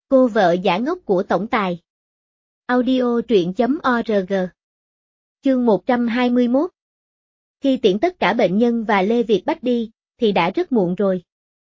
Cô vợ giả ngốc của tổng tài. Audio truyện.org. Chương 121. Khi tiễn tất cả bệnh nhân và Lê Việt Bách đi, thì đã rất muộn rồi.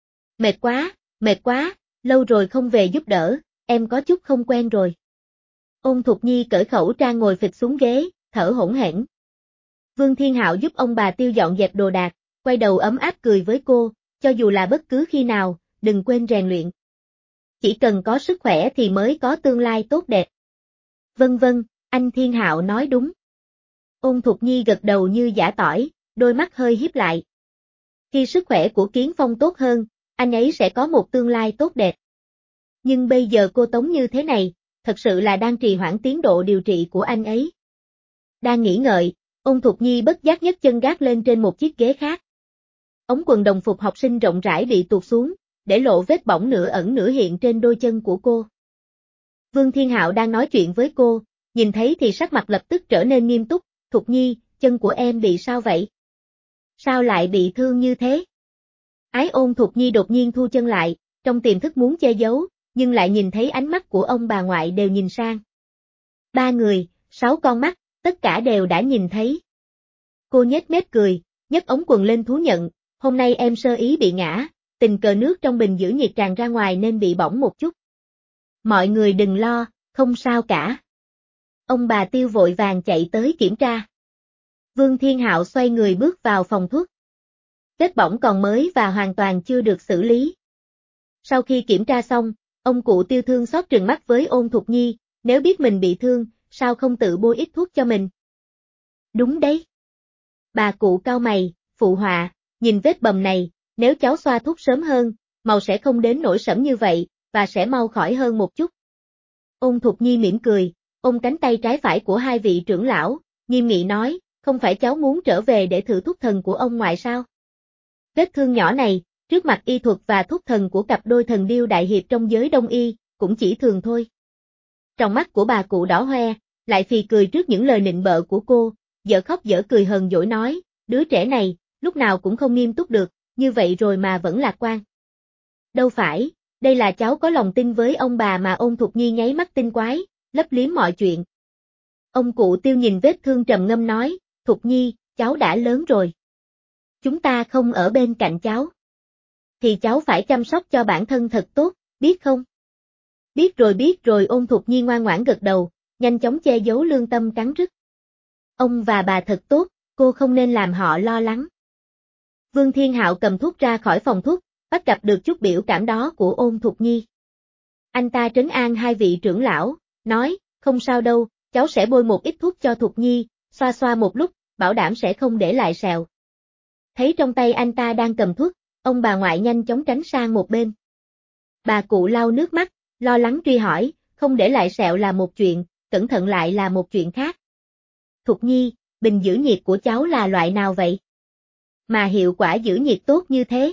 Mệt quá, lâu rồi không về giúp đỡ, em có chút không quen rồi. Ôn Thục Nhi cởi khẩu trang ngồi phịch xuống ghế, thở hổn hển. Vương Thiên Hạo giúp ông bà Tiêu dọn dẹp đồ đạc, quay đầu ấm áp cười với cô, cho dù là bất cứ khi nào, đừng quên rèn luyện. Chỉ cần có sức khỏe thì mới có tương lai tốt đẹp. Vâng, anh Thiên Hạo nói đúng. Ôn Thục Nhi gật đầu như giã tỏi, đôi mắt hơi híp lại. Khi sức khỏe của Kiến Phong tốt hơn, anh ấy sẽ có một tương lai tốt đẹp. Nhưng bây giờ cô Tống như thế này, thật sự là đang trì hoãn tiến độ điều trị của anh ấy. Đang nghĩ ngợi, Ôn Thục Nhi bất giác nhấc chân gác lên trên một chiếc ghế khác. Ống quần đồng phục học sinh rộng rãi bị tuột xuống, để lộ vết bỏng nửa ẩn nửa hiện trên đôi chân của cô. Vương Thiên Hạo đang nói chuyện với cô, nhìn thấy thì sắc mặt lập tức trở nên nghiêm túc. Thục Nhi, chân của em bị sao vậy? Sao lại bị thương như thế? Ôn Thục Nhi đột nhiên thu chân lại, trong tiềm thức muốn che giấu, nhưng lại nhìn thấy ánh mắt của ông bà ngoại đều nhìn sang. 3 người, 6 con mắt, tất cả đều đã nhìn thấy. Cô nhếch mép cười, nhấc ống quần lên thú nhận, hôm nay em sơ ý bị ngã, tình cờ nước trong bình giữ nhiệt tràn ra ngoài nên bị bỏng một chút. Mọi người đừng lo, không sao cả. Ông bà Tiêu vội vàng chạy tới kiểm tra. Vương Thiên Hạo xoay người bước vào phòng thuốc. Vết bỏng còn mới và hoàn toàn chưa được xử lý. Sau khi kiểm tra xong, ông cụ Tiêu thương xót trừng mắt với Ôn Thục Nhi, nếu biết mình bị thương, sao không tự bôi ít thuốc cho mình? Đúng đấy. Bà cụ cau mày, phụ họa, nhìn vết bầm này, nếu cháu xoa thuốc sớm hơn, màu sẽ không đến nổi sẫm như vậy, và sẽ mau khỏi hơn một chút. Ôn Thục Nhi mỉm cười, ôm cánh tay trái phải của hai vị trưởng lão, nghiêm nghị nói, không phải cháu muốn trở về để thử thuốc thần của ông ngoại sao? Vết thương nhỏ này, trước mặt y thuật và thuốc thần của cặp đôi thần điêu đại hiệp trong giới đông y, cũng chỉ thường thôi. Trong mắt của bà cụ đỏ hoe, lại phì cười trước những lời nịnh bợ của cô, dở khóc dở cười hờn dỗi nói, đứa trẻ này, lúc nào cũng không nghiêm túc được, như vậy rồi mà vẫn lạc quan. Đâu phải, đây là cháu có lòng tin với ông bà mà. Ôn Thục Nhi nháy mắt tinh quái, lấp liếm mọi chuyện. Ông cụ Tiêu nhìn vết thương trầm ngâm nói, Thục Nhi, cháu đã lớn rồi. Chúng ta không ở bên cạnh cháu. Thì cháu phải chăm sóc cho bản thân thật tốt, biết không? Biết rồi. Ôn Thục Nhi ngoan ngoãn gật đầu, nhanh chóng che giấu lương tâm cắn rứt. Ông và bà thật tốt, cô không nên làm họ lo lắng. Vương Thiên Hạo cầm thuốc ra khỏi phòng thuốc, bắt gặp được chút biểu cảm đó của Ôn Thục Nhi. Anh ta trấn an hai vị trưởng lão, nói, không sao đâu, cháu sẽ bôi một ít thuốc cho Thục Nhi, xoa xoa một lúc, bảo đảm sẽ không để lại sẹo. Thấy trong tay anh ta đang cầm thuốc, ông bà ngoại nhanh chóng tránh sang một bên. Bà cụ lau nước mắt, lo lắng truy hỏi, không để lại sẹo là một chuyện, cẩn thận lại là một chuyện khác. Thục Nhi, bình giữ nhiệt của cháu là loại nào vậy? Mà hiệu quả giữ nhiệt tốt như thế.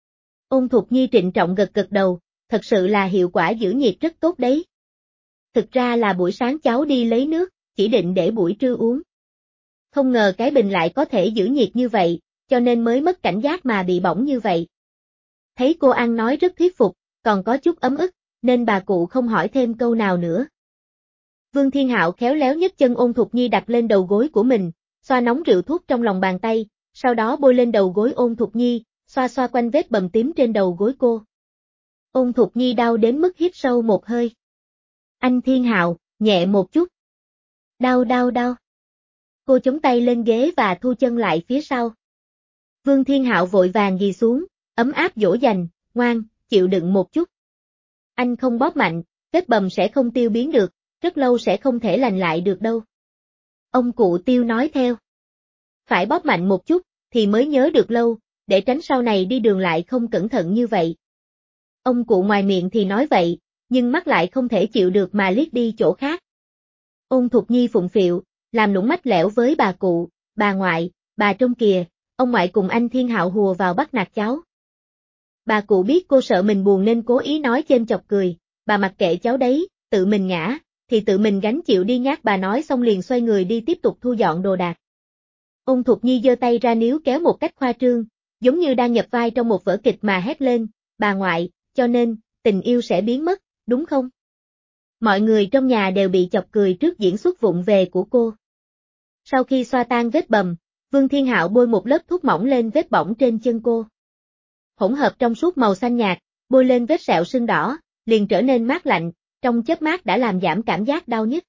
Ôn Thục Nhi trịnh trọng gật đầu, thật sự là hiệu quả giữ nhiệt rất tốt đấy. Thực ra là buổi sáng cháu đi lấy nước, chỉ định để buổi trưa uống. Không ngờ cái bình lại có thể giữ nhiệt như vậy, cho nên mới mất cảnh giác mà bị bỏng như vậy. Thấy cô ăn nói rất thuyết phục, còn có chút ấm ức, nên bà cụ không hỏi thêm câu nào nữa. Vương Thiên Hạo khéo léo nhấc chân Ôn Thục Nhi đặt lên đầu gối của mình, xoa nóng rượu thuốc trong lòng bàn tay, sau đó bôi lên đầu gối Ôn Thục Nhi, xoa xoa quanh vết bầm tím trên đầu gối cô. Ôn Thục Nhi đau đến mức hít sâu một hơi. Anh Thiên Hạo, nhẹ một chút. Đau. Cô chống tay lên ghế và thu chân lại phía sau. Vương Thiên Hạo vội vàng ghì xuống, ấm áp dỗ dành, ngoan, chịu đựng một chút. Anh không bóp mạnh, vết bầm sẽ không tiêu biến được, rất lâu sẽ không thể lành lại được đâu. Ông cụ Tiêu nói theo. Phải bóp mạnh một chút, thì mới nhớ được lâu, để tránh sau này đi đường lại không cẩn thận như vậy. Ông cụ ngoài miệng thì nói vậy, nhưng mắt lại không thể chịu được mà liếc đi chỗ khác. Ôn Thục Nhi phụng phịu, làm nũng mách lẻo với bà cụ, bà ngoại, bà trông kìa, ông ngoại cùng anh Thiên Hạo hùa vào bắt nạt cháu. Bà cụ biết cô sợ mình buồn nên cố ý nói chêm chọc cười, bà mặc kệ cháu đấy, tự mình ngã, thì tự mình gánh chịu đi nhát. Bà nói xong liền xoay người đi tiếp tục thu dọn đồ đạc. Ôn Thục Nhi giơ tay ra níu kéo một cách khoa trương, giống như đang nhập vai trong một vở kịch mà hét lên, bà ngoại, cho nên, tình yêu sẽ biến mất, đúng không? Mọi người trong nhà đều bị chọc cười trước diễn xuất vụng về của cô. Sau khi xoa tan vết bầm, Vương Thiên Hạo bôi một lớp thuốc mỏng lên vết bỏng trên chân cô. Hỗn hợp trong suốt màu xanh nhạt, bôi lên vết sẹo sưng đỏ, liền trở nên mát lạnh, trong chớp mắt đã làm giảm cảm giác đau nhức.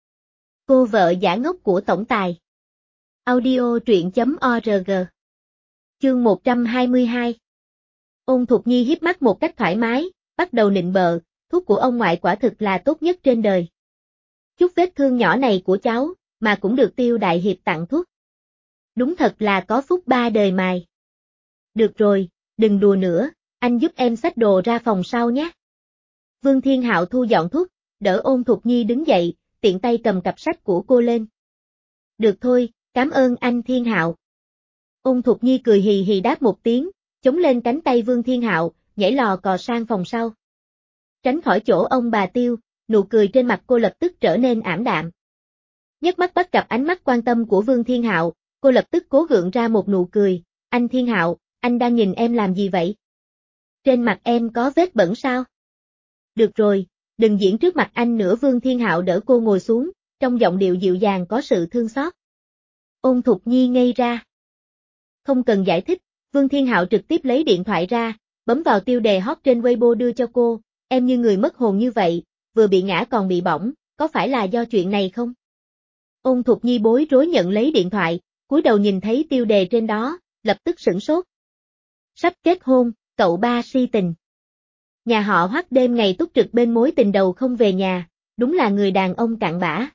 Cô vợ giả ngốc của tổng tài. Audio truyện.org. Chương 122. Ôn Thục Nhi híp mắt một cách thoải mái, bắt đầu nịnh bợ, thuốc của ông ngoại quả thực là tốt nhất trên đời. Chút vết thương nhỏ này của cháu, mà cũng được Tiêu đại hiệp tặng thuốc. Đúng thật là có phúc ba đời mài. Được rồi, đừng đùa nữa, anh giúp em xách đồ ra phòng sau nhé. Vương Thiên Hạo thu dọn thuốc, đỡ Ôn Thục Nhi đứng dậy, tiện tay cầm cặp sách của cô lên. Được thôi, cảm ơn anh Thiên Hạo. Ôn Thục Nhi cười hì hì đáp một tiếng, chống lên cánh tay Vương Thiên Hạo, nhảy lò cò sang phòng sau. Tránh khỏi chỗ ông bà Tiêu, nụ cười trên mặt cô lập tức trở nên ảm đạm. Nhấc mắt bắt gặp ánh mắt quan tâm của Vương Thiên Hạo, cô lập tức cố gượng ra một nụ cười. Anh Thiên Hạo, anh đang nhìn em làm gì vậy? Trên mặt em có vết bẩn sao? Được rồi, đừng diễn trước mặt anh nữa. Vương Thiên Hạo đỡ cô ngồi xuống, trong giọng điệu dịu dàng có sự thương xót. Ôn Thục Nhi ngây ra. Không cần giải thích, Vương Thiên Hạo trực tiếp lấy điện thoại ra, bấm vào tiêu đề hot trên Weibo đưa cho cô. Em như người mất hồn như vậy, vừa bị ngã còn bị bỏng, có phải là do chuyện này không? Ôn Thục Nhi bối rối nhận lấy điện thoại, cúi đầu nhìn thấy tiêu đề trên đó, lập tức sửng sốt. Sắp kết hôn, cậu ba si tình. Nhà họ Hoắc đêm ngày túc trực bên mối tình đầu không về nhà, đúng là người đàn ông cặn bã.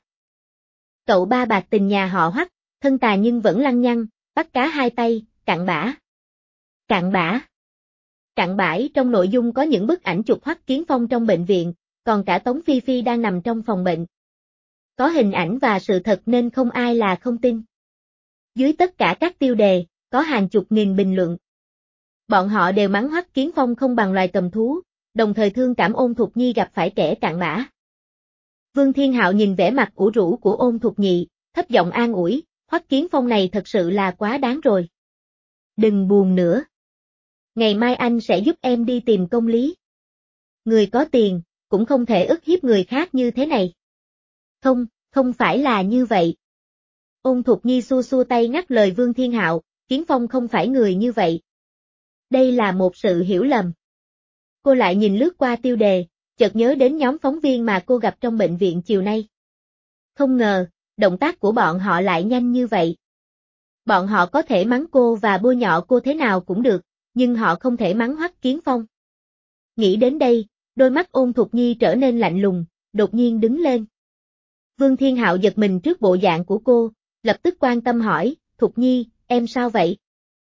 Cậu ba bạc tình nhà họ Hoắc, thân tà nhưng vẫn lăng nhăng, bắt cá hai tay, cặn bã. Cặn bã. Cặn bãi trong nội dung có những bức ảnh chụp Hoắc Kiến Phong trong bệnh viện, còn cả Tống Phi Phi đang nằm trong phòng bệnh. Có hình ảnh và sự thật nên không ai là không tin. Dưới tất cả các tiêu đề, có hàng chục nghìn bình luận. Bọn họ đều mắng Hoắc Kiến Phong không bằng loài cầm thú, đồng thời thương cảm Ôn Thục Nhi gặp phải kẻ cặn bã. Vương Thiên Hạo nhìn vẻ mặt ủ rũ của Ôn Thục Nhi, thấp giọng an ủi, Hoắc Kiến Phong này thật sự là quá đáng rồi. Đừng buồn nữa. Ngày mai anh sẽ giúp em đi tìm công lý. Người có tiền, cũng không thể ức hiếp người khác như thế này. Không, không phải là như vậy. Ôn Thục Nhi xua xua tay ngắt lời Vương Thiên Hạo, Kiến Phong không phải người như vậy. Đây là một sự hiểu lầm. Cô lại nhìn lướt qua tiêu đề, chợt nhớ đến nhóm phóng viên mà cô gặp trong bệnh viện chiều nay. Không ngờ, động tác của bọn họ lại nhanh như vậy. Bọn họ có thể mắng cô và bôi nhọ cô thế nào cũng được, nhưng họ không thể mắng Hoắc Kiến Phong. Nghĩ đến đây, đôi mắt Ôn Thục Nhi trở nên lạnh lùng, đột nhiên đứng lên. Vương Thiên Hạo giật mình trước bộ dạng của cô, lập tức quan tâm hỏi, Thục Nhi, em sao vậy?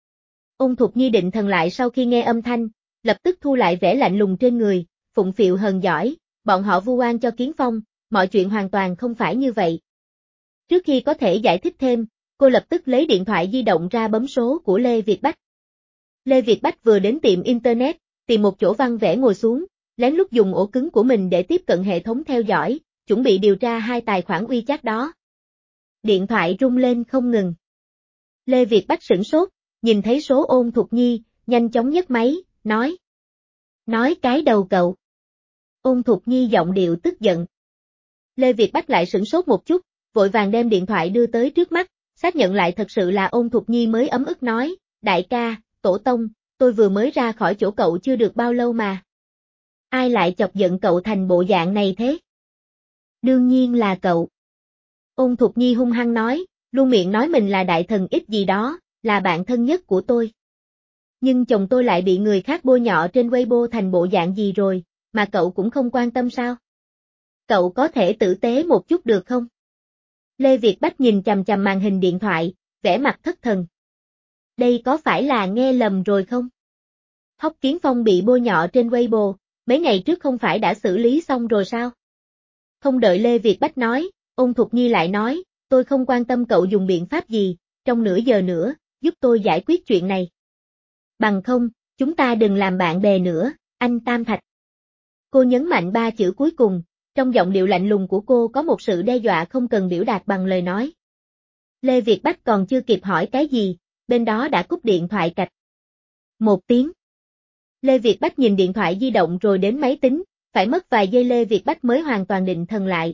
Ôn Thục Nhi định thần lại sau khi nghe âm thanh, lập tức thu lại vẻ lạnh lùng trên người, phụng phịu hờn giỏi, bọn họ vu oan cho Kiến Phong, mọi chuyện hoàn toàn không phải như vậy. Trước khi có thể giải thích thêm, cô lập tức lấy điện thoại di động ra bấm số của Lê Việt Bách. Lê Việt Bách vừa đến tiệm Internet, tìm một chỗ văn vẻ ngồi xuống, lén lút dùng ổ cứng của mình để tiếp cận hệ thống theo dõi, chuẩn bị điều tra hai tài khoản WeChat đó. Điện thoại rung lên không ngừng. Lê Việt Bách sửng sốt, nhìn thấy số Ôn Thục Nhi, nhanh chóng nhấc máy, nói. Nói cái đầu cậu. Ôn Thục Nhi giọng điệu tức giận. Lê Việt Bách lại sửng sốt một chút, vội vàng đem điện thoại đưa tới trước mắt, xác nhận lại thật sự là Ôn Thục Nhi mới ấm ức nói, đại ca, tổ tông, tôi vừa mới ra khỏi chỗ cậu chưa được bao lâu mà. Ai lại chọc giận cậu thành bộ dạng này thế? Đương nhiên là cậu. Ôn Thục Nhi hung hăng nói, luôn miệng nói mình là đại thần ít gì đó, là bạn thân nhất của tôi. Nhưng chồng tôi lại bị người khác bôi nhọ trên Weibo thành bộ dạng gì rồi, mà cậu cũng không quan tâm sao? Cậu có thể tử tế một chút được không? Lê Việt Bách nhìn chằm chằm màn hình điện thoại, vẻ mặt thất thần. Đây có phải là nghe lầm rồi không? Hoắc Kiến Phong bị bôi nhọ trên Weibo, mấy ngày trước không phải đã xử lý xong rồi sao? Không đợi Lê Việt Bách nói, Ôn Thục Nhi lại nói, tôi không quan tâm cậu dùng biện pháp gì, trong nửa giờ nữa, giúp tôi giải quyết chuyện này. Bằng không, chúng ta đừng làm bạn bè nữa, anh Tam Thạch. Cô nhấn mạnh ba chữ cuối cùng, trong giọng điệu lạnh lùng của cô có một sự đe dọa không cần biểu đạt bằng lời nói. Lê Việt Bách còn chưa kịp hỏi cái gì, bên đó đã cúp điện thoại cạch. Một tiếng. Lê Việt Bách nhìn điện thoại di động rồi đến máy tính, phải mất vài giây Lê Việt Bách mới hoàn toàn định thần lại.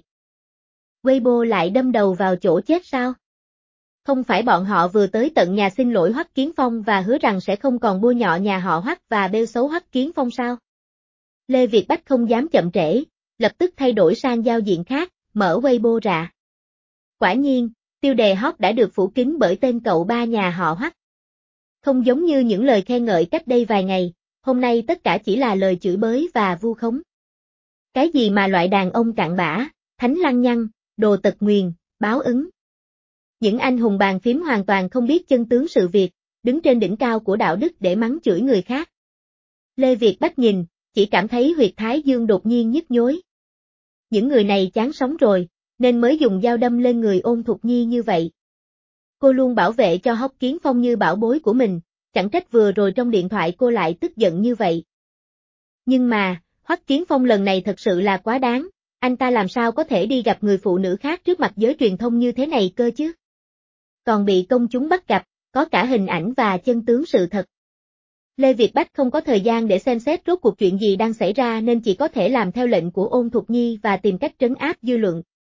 Weibo lại đâm đầu vào chỗ chết sao? Không phải bọn họ vừa tới tận nhà xin lỗi Hoắc Kiến Phong và hứa rằng sẽ không còn bôi nhọ nhà họ Hoắc và bêu xấu Hoắc Kiến Phong sao? Lê Việt Bách không dám chậm trễ, lập tức thay đổi sang giao diện khác, mở Weibo ra. Quả nhiên, tiêu đề hot đã được phủ kín bởi tên cậu ba nhà họ Hoắc. Không giống như những lời khen ngợi cách đây vài ngày, hôm nay tất cả chỉ là lời chửi bới và vu khống. Cái gì mà loại đàn ông cặn bã, thánh lăng nhăng, đồ tật nguyền, báo ứng. Những anh hùng bàn phím hoàn toàn không biết chân tướng sự việc, đứng trên đỉnh cao của đạo đức để mắng chửi người khác. Lê Việt Bách nhìn, chỉ cảm thấy huyệt thái dương đột nhiên nhức nhối. Những người này chán sống rồi, nên mới dùng dao đâm lên người Ôn Thục Nhi như vậy. Cô luôn bảo vệ cho Hoắc Kiến Phong như bảo bối của mình, chẳng trách vừa rồi trong điện thoại cô lại tức giận như vậy. Nhưng mà, Hoắc Kiến Phong lần này thật sự là quá đáng, anh ta làm sao có thể đi gặp người phụ nữ khác trước mặt giới truyền thông như thế này cơ chứ? Còn bị công chúng bắt gặp, có cả hình ảnh và chân tướng sự thật. Lê Việt Bách không có thời gian để xem xét rốt cuộc chuyện gì đang xảy ra nên chỉ có thể làm theo lệnh của Ôn Thục Nhi và tìm cách trấn áp dư luận.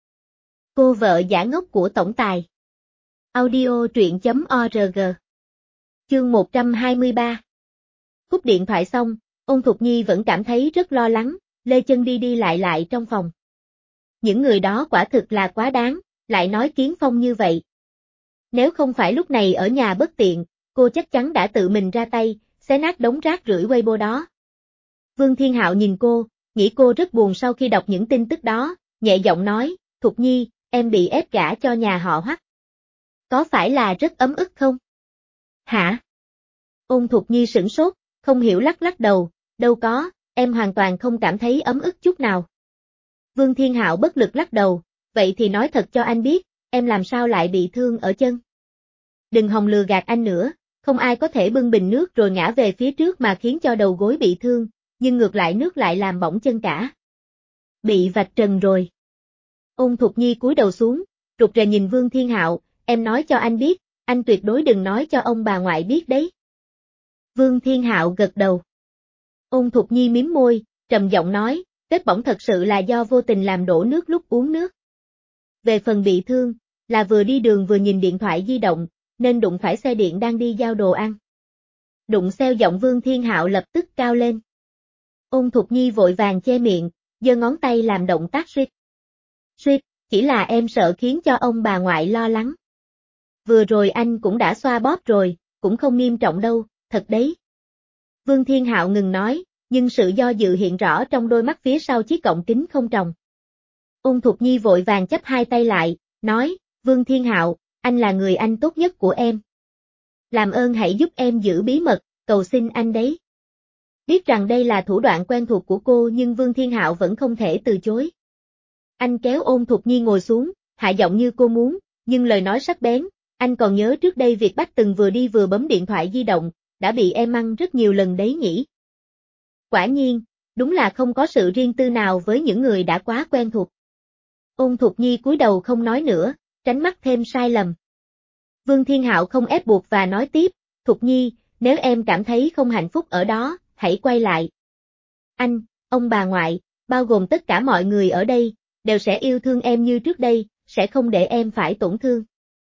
Cô vợ giả ngốc của tổng tài. Audio truyện.org. Chương 123. Cúp điện thoại xong, Ôn Thục Nhi vẫn cảm thấy rất lo lắng, lê chân đi đi lại trong phòng. Những người đó quả thực là quá đáng, lại nói Kiến Phong như vậy. Nếu không phải lúc này ở nhà bất tiện, cô chắc chắn đã tự mình ra tay, xé nát đống rác rưởi Weibo đó. Vương Thiên Hạo nhìn cô, nghĩ cô rất buồn sau khi đọc những tin tức đó, nhẹ giọng nói, Thục Nhi, em bị ép gả cho nhà họ Hoắc. Có phải là rất ấm ức không? Hả? Ôn Thục Nhi sửng sốt, không hiểu lắc lắc đầu, đâu có, em hoàn toàn không cảm thấy ấm ức chút nào. Vương Thiên Hạo bất lực lắc đầu, vậy thì nói thật cho anh biết, em làm sao lại bị thương ở chân. Đừng hòng lừa gạt anh nữa, không ai có thể bưng bình nước rồi ngã về phía trước mà khiến cho đầu gối bị thương, nhưng ngược lại nước lại làm bỏng chân cả. Bị vạch trần rồi. Ôn Thục Nhi cúi đầu xuống, rụt rè nhìn Vương Thiên Hạo, em nói cho anh biết, anh tuyệt đối đừng nói cho ông bà ngoại biết đấy. Vương Thiên Hạo gật đầu. Ôn Thục Nhi mím môi, trầm giọng nói, vết bỏng thật sự là do vô tình làm đổ nước lúc uống nước. Về phần bị thương, là vừa đi đường vừa nhìn điện thoại di động, nên đụng phải xe điện đang đi giao đồ ăn. Đụng xeo giọng Vương Thiên Hạo lập tức cao lên. Ôn Thục Nhi vội vàng che miệng, giơ ngón tay làm động tác suýt. Suýt, chỉ là em sợ khiến cho ông bà ngoại lo lắng. Vừa rồi anh cũng đã xoa bóp rồi, cũng không nghiêm trọng đâu, thật đấy. Vương Thiên Hạo ngừng nói, nhưng sự do dự hiện rõ trong đôi mắt phía sau chiếc gọng kính không tròng. Ôn Thục Nhi vội vàng chắp hai tay lại, nói, Vương Thiên Hạo, anh là người anh tốt nhất của em. Làm ơn hãy giúp em giữ bí mật, cầu xin anh đấy. Biết rằng đây là thủ đoạn quen thuộc của cô nhưng Vương Thiên Hạo vẫn không thể từ chối. Anh kéo Ôn Thục Nhi ngồi xuống, hạ giọng như cô muốn, nhưng lời nói sắc bén, anh còn nhớ trước đây Việt Bách từng vừa đi vừa bấm điện thoại di động, đã bị em mắng rất nhiều lần đấy nhỉ. Quả nhiên, đúng là không có sự riêng tư nào với những người đã quá quen thuộc. Ôn Thục Nhi cúi đầu không nói nữa, tránh mắc thêm sai lầm. Vương Thiên Hạo không ép buộc và nói tiếp, Thục Nhi, nếu em cảm thấy không hạnh phúc ở đó, hãy quay lại. Anh, ông bà ngoại, bao gồm tất cả mọi người ở đây, đều sẽ yêu thương em như trước đây, sẽ không để em phải tổn thương.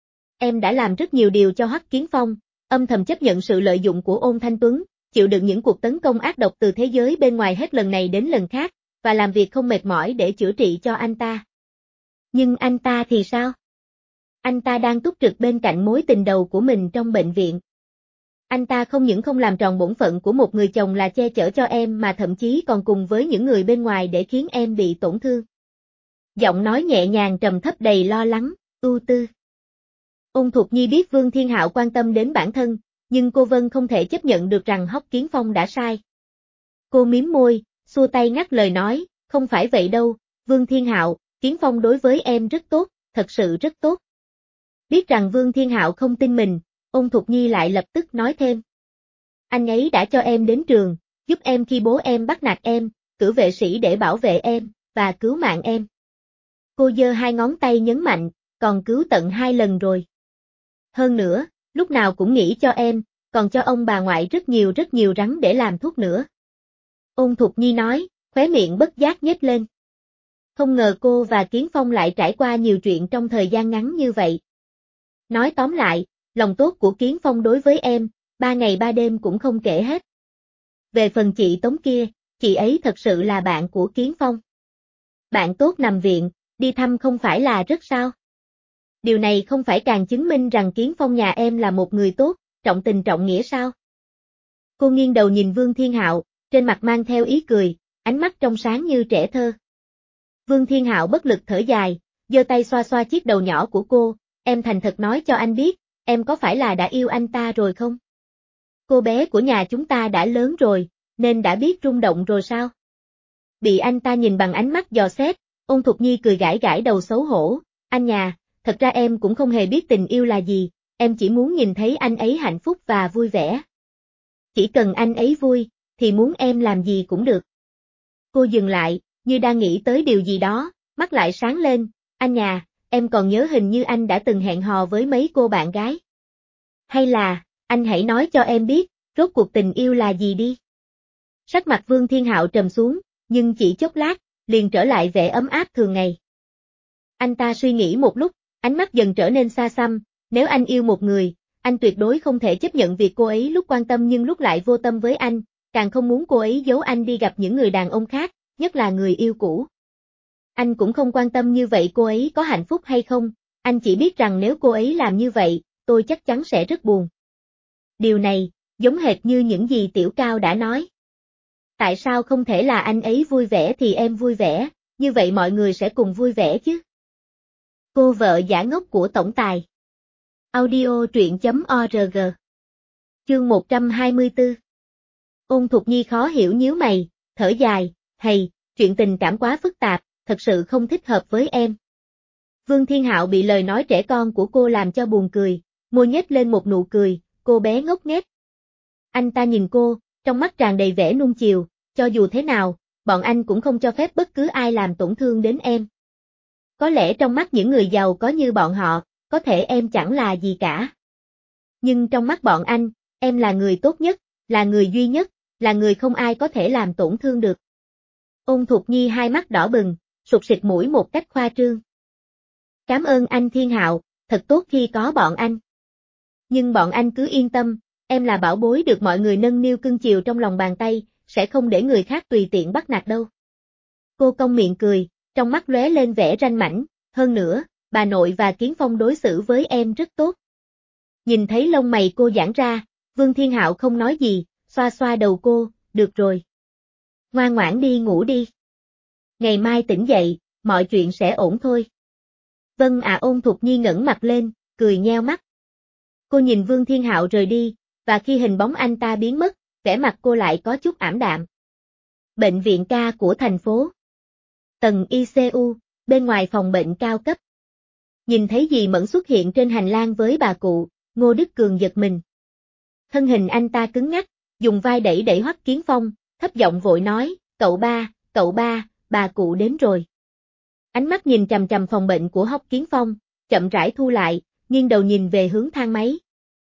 Em đã làm rất nhiều điều cho Hoắc Kiến Phong, âm thầm chấp nhận sự lợi dụng của Ôn Thanh Tuấn, chịu đựng những cuộc tấn công ác độc từ thế giới bên ngoài hết lần này đến lần khác, và làm việc không mệt mỏi để chữa trị cho anh ta. Nhưng anh ta thì sao? Anh ta đang túc trực bên cạnh mối tình đầu của mình trong bệnh viện. Anh ta không những không làm tròn bổn phận của một người chồng là che chở cho em mà thậm chí còn cùng với những người bên ngoài để khiến em bị tổn thương. Giọng nói nhẹ nhàng trầm thấp đầy lo lắng, ưu tư. Ôn Thục Nhi biết Vương Thiên Hạo quan tâm đến bản thân, nhưng cô Vân không thể chấp nhận được rằng Hoắc Kiến Phong đã sai. Cô mím môi, xua tay ngắt lời nói, không phải vậy đâu, Vương Thiên Hạo, Kiến Phong đối với em rất tốt, thật sự rất tốt. Biết rằng Vương Thiên Hạo không tin mình, Ôn Thục Nhi lại lập tức nói thêm. Anh ấy đã cho em đến trường, giúp em khi bố em bắt nạt em, cử vệ sĩ để bảo vệ em, và cứu mạng em. Cô giơ hai ngón tay nhấn mạnh, còn cứu tận 2 lần rồi. Hơn nữa, lúc nào cũng nghĩ cho em, còn cho ông bà ngoại rất nhiều rắn để làm thuốc nữa. Ôn Thục Nhi nói, Khóe miệng bất giác nhếch lên. Không ngờ cô và Kiến Phong lại trải qua nhiều chuyện trong thời gian ngắn như vậy. Nói tóm lại, lòng tốt của Kiến Phong đối với em, 3 ngày 3 đêm cũng không kể hết. Về phần chị Tống kia, chị ấy thật sự là bạn của Kiến Phong. Bạn tốt nằm viện, đi thăm không phải là rất sao? Điều này không phải càng chứng minh rằng Kiến Phong nhà em là một người tốt, trọng tình trọng nghĩa sao? Cô nghiêng đầu nhìn Vương Thiên Hạo, trên mặt mang theo ý cười, ánh mắt trong sáng như trẻ thơ. Vương Thiên Hạo bất lực thở dài, giơ tay xoa xoa chiếc đầu nhỏ của cô, em thành thật nói cho anh biết, em có phải là đã yêu anh ta rồi không? Cô bé của nhà chúng ta đã lớn rồi, nên đã biết rung động rồi sao? Bị anh ta nhìn bằng ánh mắt dò xét, Ôn Thục Nhi cười gãi gãi đầu xấu hổ, anh nhà, thật ra em cũng không hề biết tình yêu là gì, em chỉ muốn nhìn thấy anh ấy hạnh phúc và vui vẻ. Chỉ cần anh ấy vui, thì muốn em làm gì cũng được. Cô dừng lại, như đang nghĩ tới điều gì đó, mắt lại sáng lên, anh nhà, em còn nhớ hình như anh đã từng hẹn hò với mấy cô bạn gái. Hay là, anh hãy nói cho em biết, rốt cuộc tình yêu là gì đi. Sắc mặt Vương Thiên Hạo trầm xuống, nhưng chỉ chốc lát, liền trở lại vẻ ấm áp thường ngày. Anh ta suy nghĩ một lúc, ánh mắt dần trở nên xa xăm, nếu anh yêu một người, anh tuyệt đối không thể chấp nhận việc cô ấy lúc quan tâm nhưng lúc lại vô tâm với anh, càng không muốn cô ấy giấu anh đi gặp những người đàn ông khác, nhất là người yêu cũ. Anh cũng không quan tâm như vậy cô ấy có hạnh phúc hay không, anh chỉ biết rằng nếu cô ấy làm như vậy, tôi chắc chắn sẽ rất buồn. Điều này, giống hệt như những gì Tiểu Cao đã nói. Tại sao không thể là anh ấy vui vẻ thì em vui vẻ, như vậy mọi người sẽ cùng vui vẻ chứ? Cô vợ giả ngốc của tổng tài. Audio truyện.org. Chương 124. Ôn Thục Nhi khó hiểu nhíu mày, thở dài, "Hầy, chuyện tình cảm quá phức tạp, thật sự không thích hợp với em." Vương Thiên Hạo bị lời nói trẻ con của cô làm cho buồn cười, môi nhếch lên một nụ cười, cô bé ngốc nghếch. Anh ta nhìn cô, trong mắt tràn đầy vẻ nuông chiều, cho dù thế nào, bọn anh cũng không cho phép bất cứ ai làm tổn thương đến em. Có lẽ trong mắt những người giàu có như bọn họ, có thể em chẳng là gì cả. Nhưng trong mắt bọn anh, em là người tốt nhất, là người duy nhất, là người không ai có thể làm tổn thương được. Ôn Thục Nhi hai mắt đỏ bừng, sụt sịt mũi một cách khoa trương. Cảm ơn anh Thiên Hạo, thật tốt khi có bọn anh. Nhưng bọn anh cứ yên tâm, em là bảo bối được mọi người nâng niu cưng chiều trong lòng bàn tay, sẽ không để người khác tùy tiện bắt nạt đâu. Cô cong miệng cười, trong mắt lóe lên vẻ ranh mãnh, hơn nữa, bà nội và Kiến Phong đối xử với em rất tốt. Nhìn thấy lông mày cô giãn ra, Vương Thiên Hạo không nói gì, xoa xoa đầu cô, được rồi. Ngoan ngoãn đi ngủ đi. Ngày mai tỉnh dậy, mọi chuyện sẽ ổn thôi. Vâng ạ. Ôn Thục Nhi ngẩng mặt lên, cười nheo mắt. Cô nhìn Vương Thiên Hạo rời đi, và khi hình bóng anh ta biến mất, vẻ mặt cô lại có chút ảm đạm. Bệnh viện ca của thành phố. Tầng ICU, bên ngoài phòng bệnh cao cấp. Nhìn thấy dì Mẫn xuất hiện trên hành lang với bà cụ, Ngô Đức Cường giật mình. Thân hình anh ta cứng ngắc, dùng vai đẩy đẩy Hoắc Kiến Phong, thấp giọng vội nói, cậu ba, bà cụ đến rồi. Ánh mắt nhìn chằm chằm phòng bệnh của Hoắc Kiến Phong, chậm rãi thu lại, nghiêng đầu nhìn về hướng thang máy.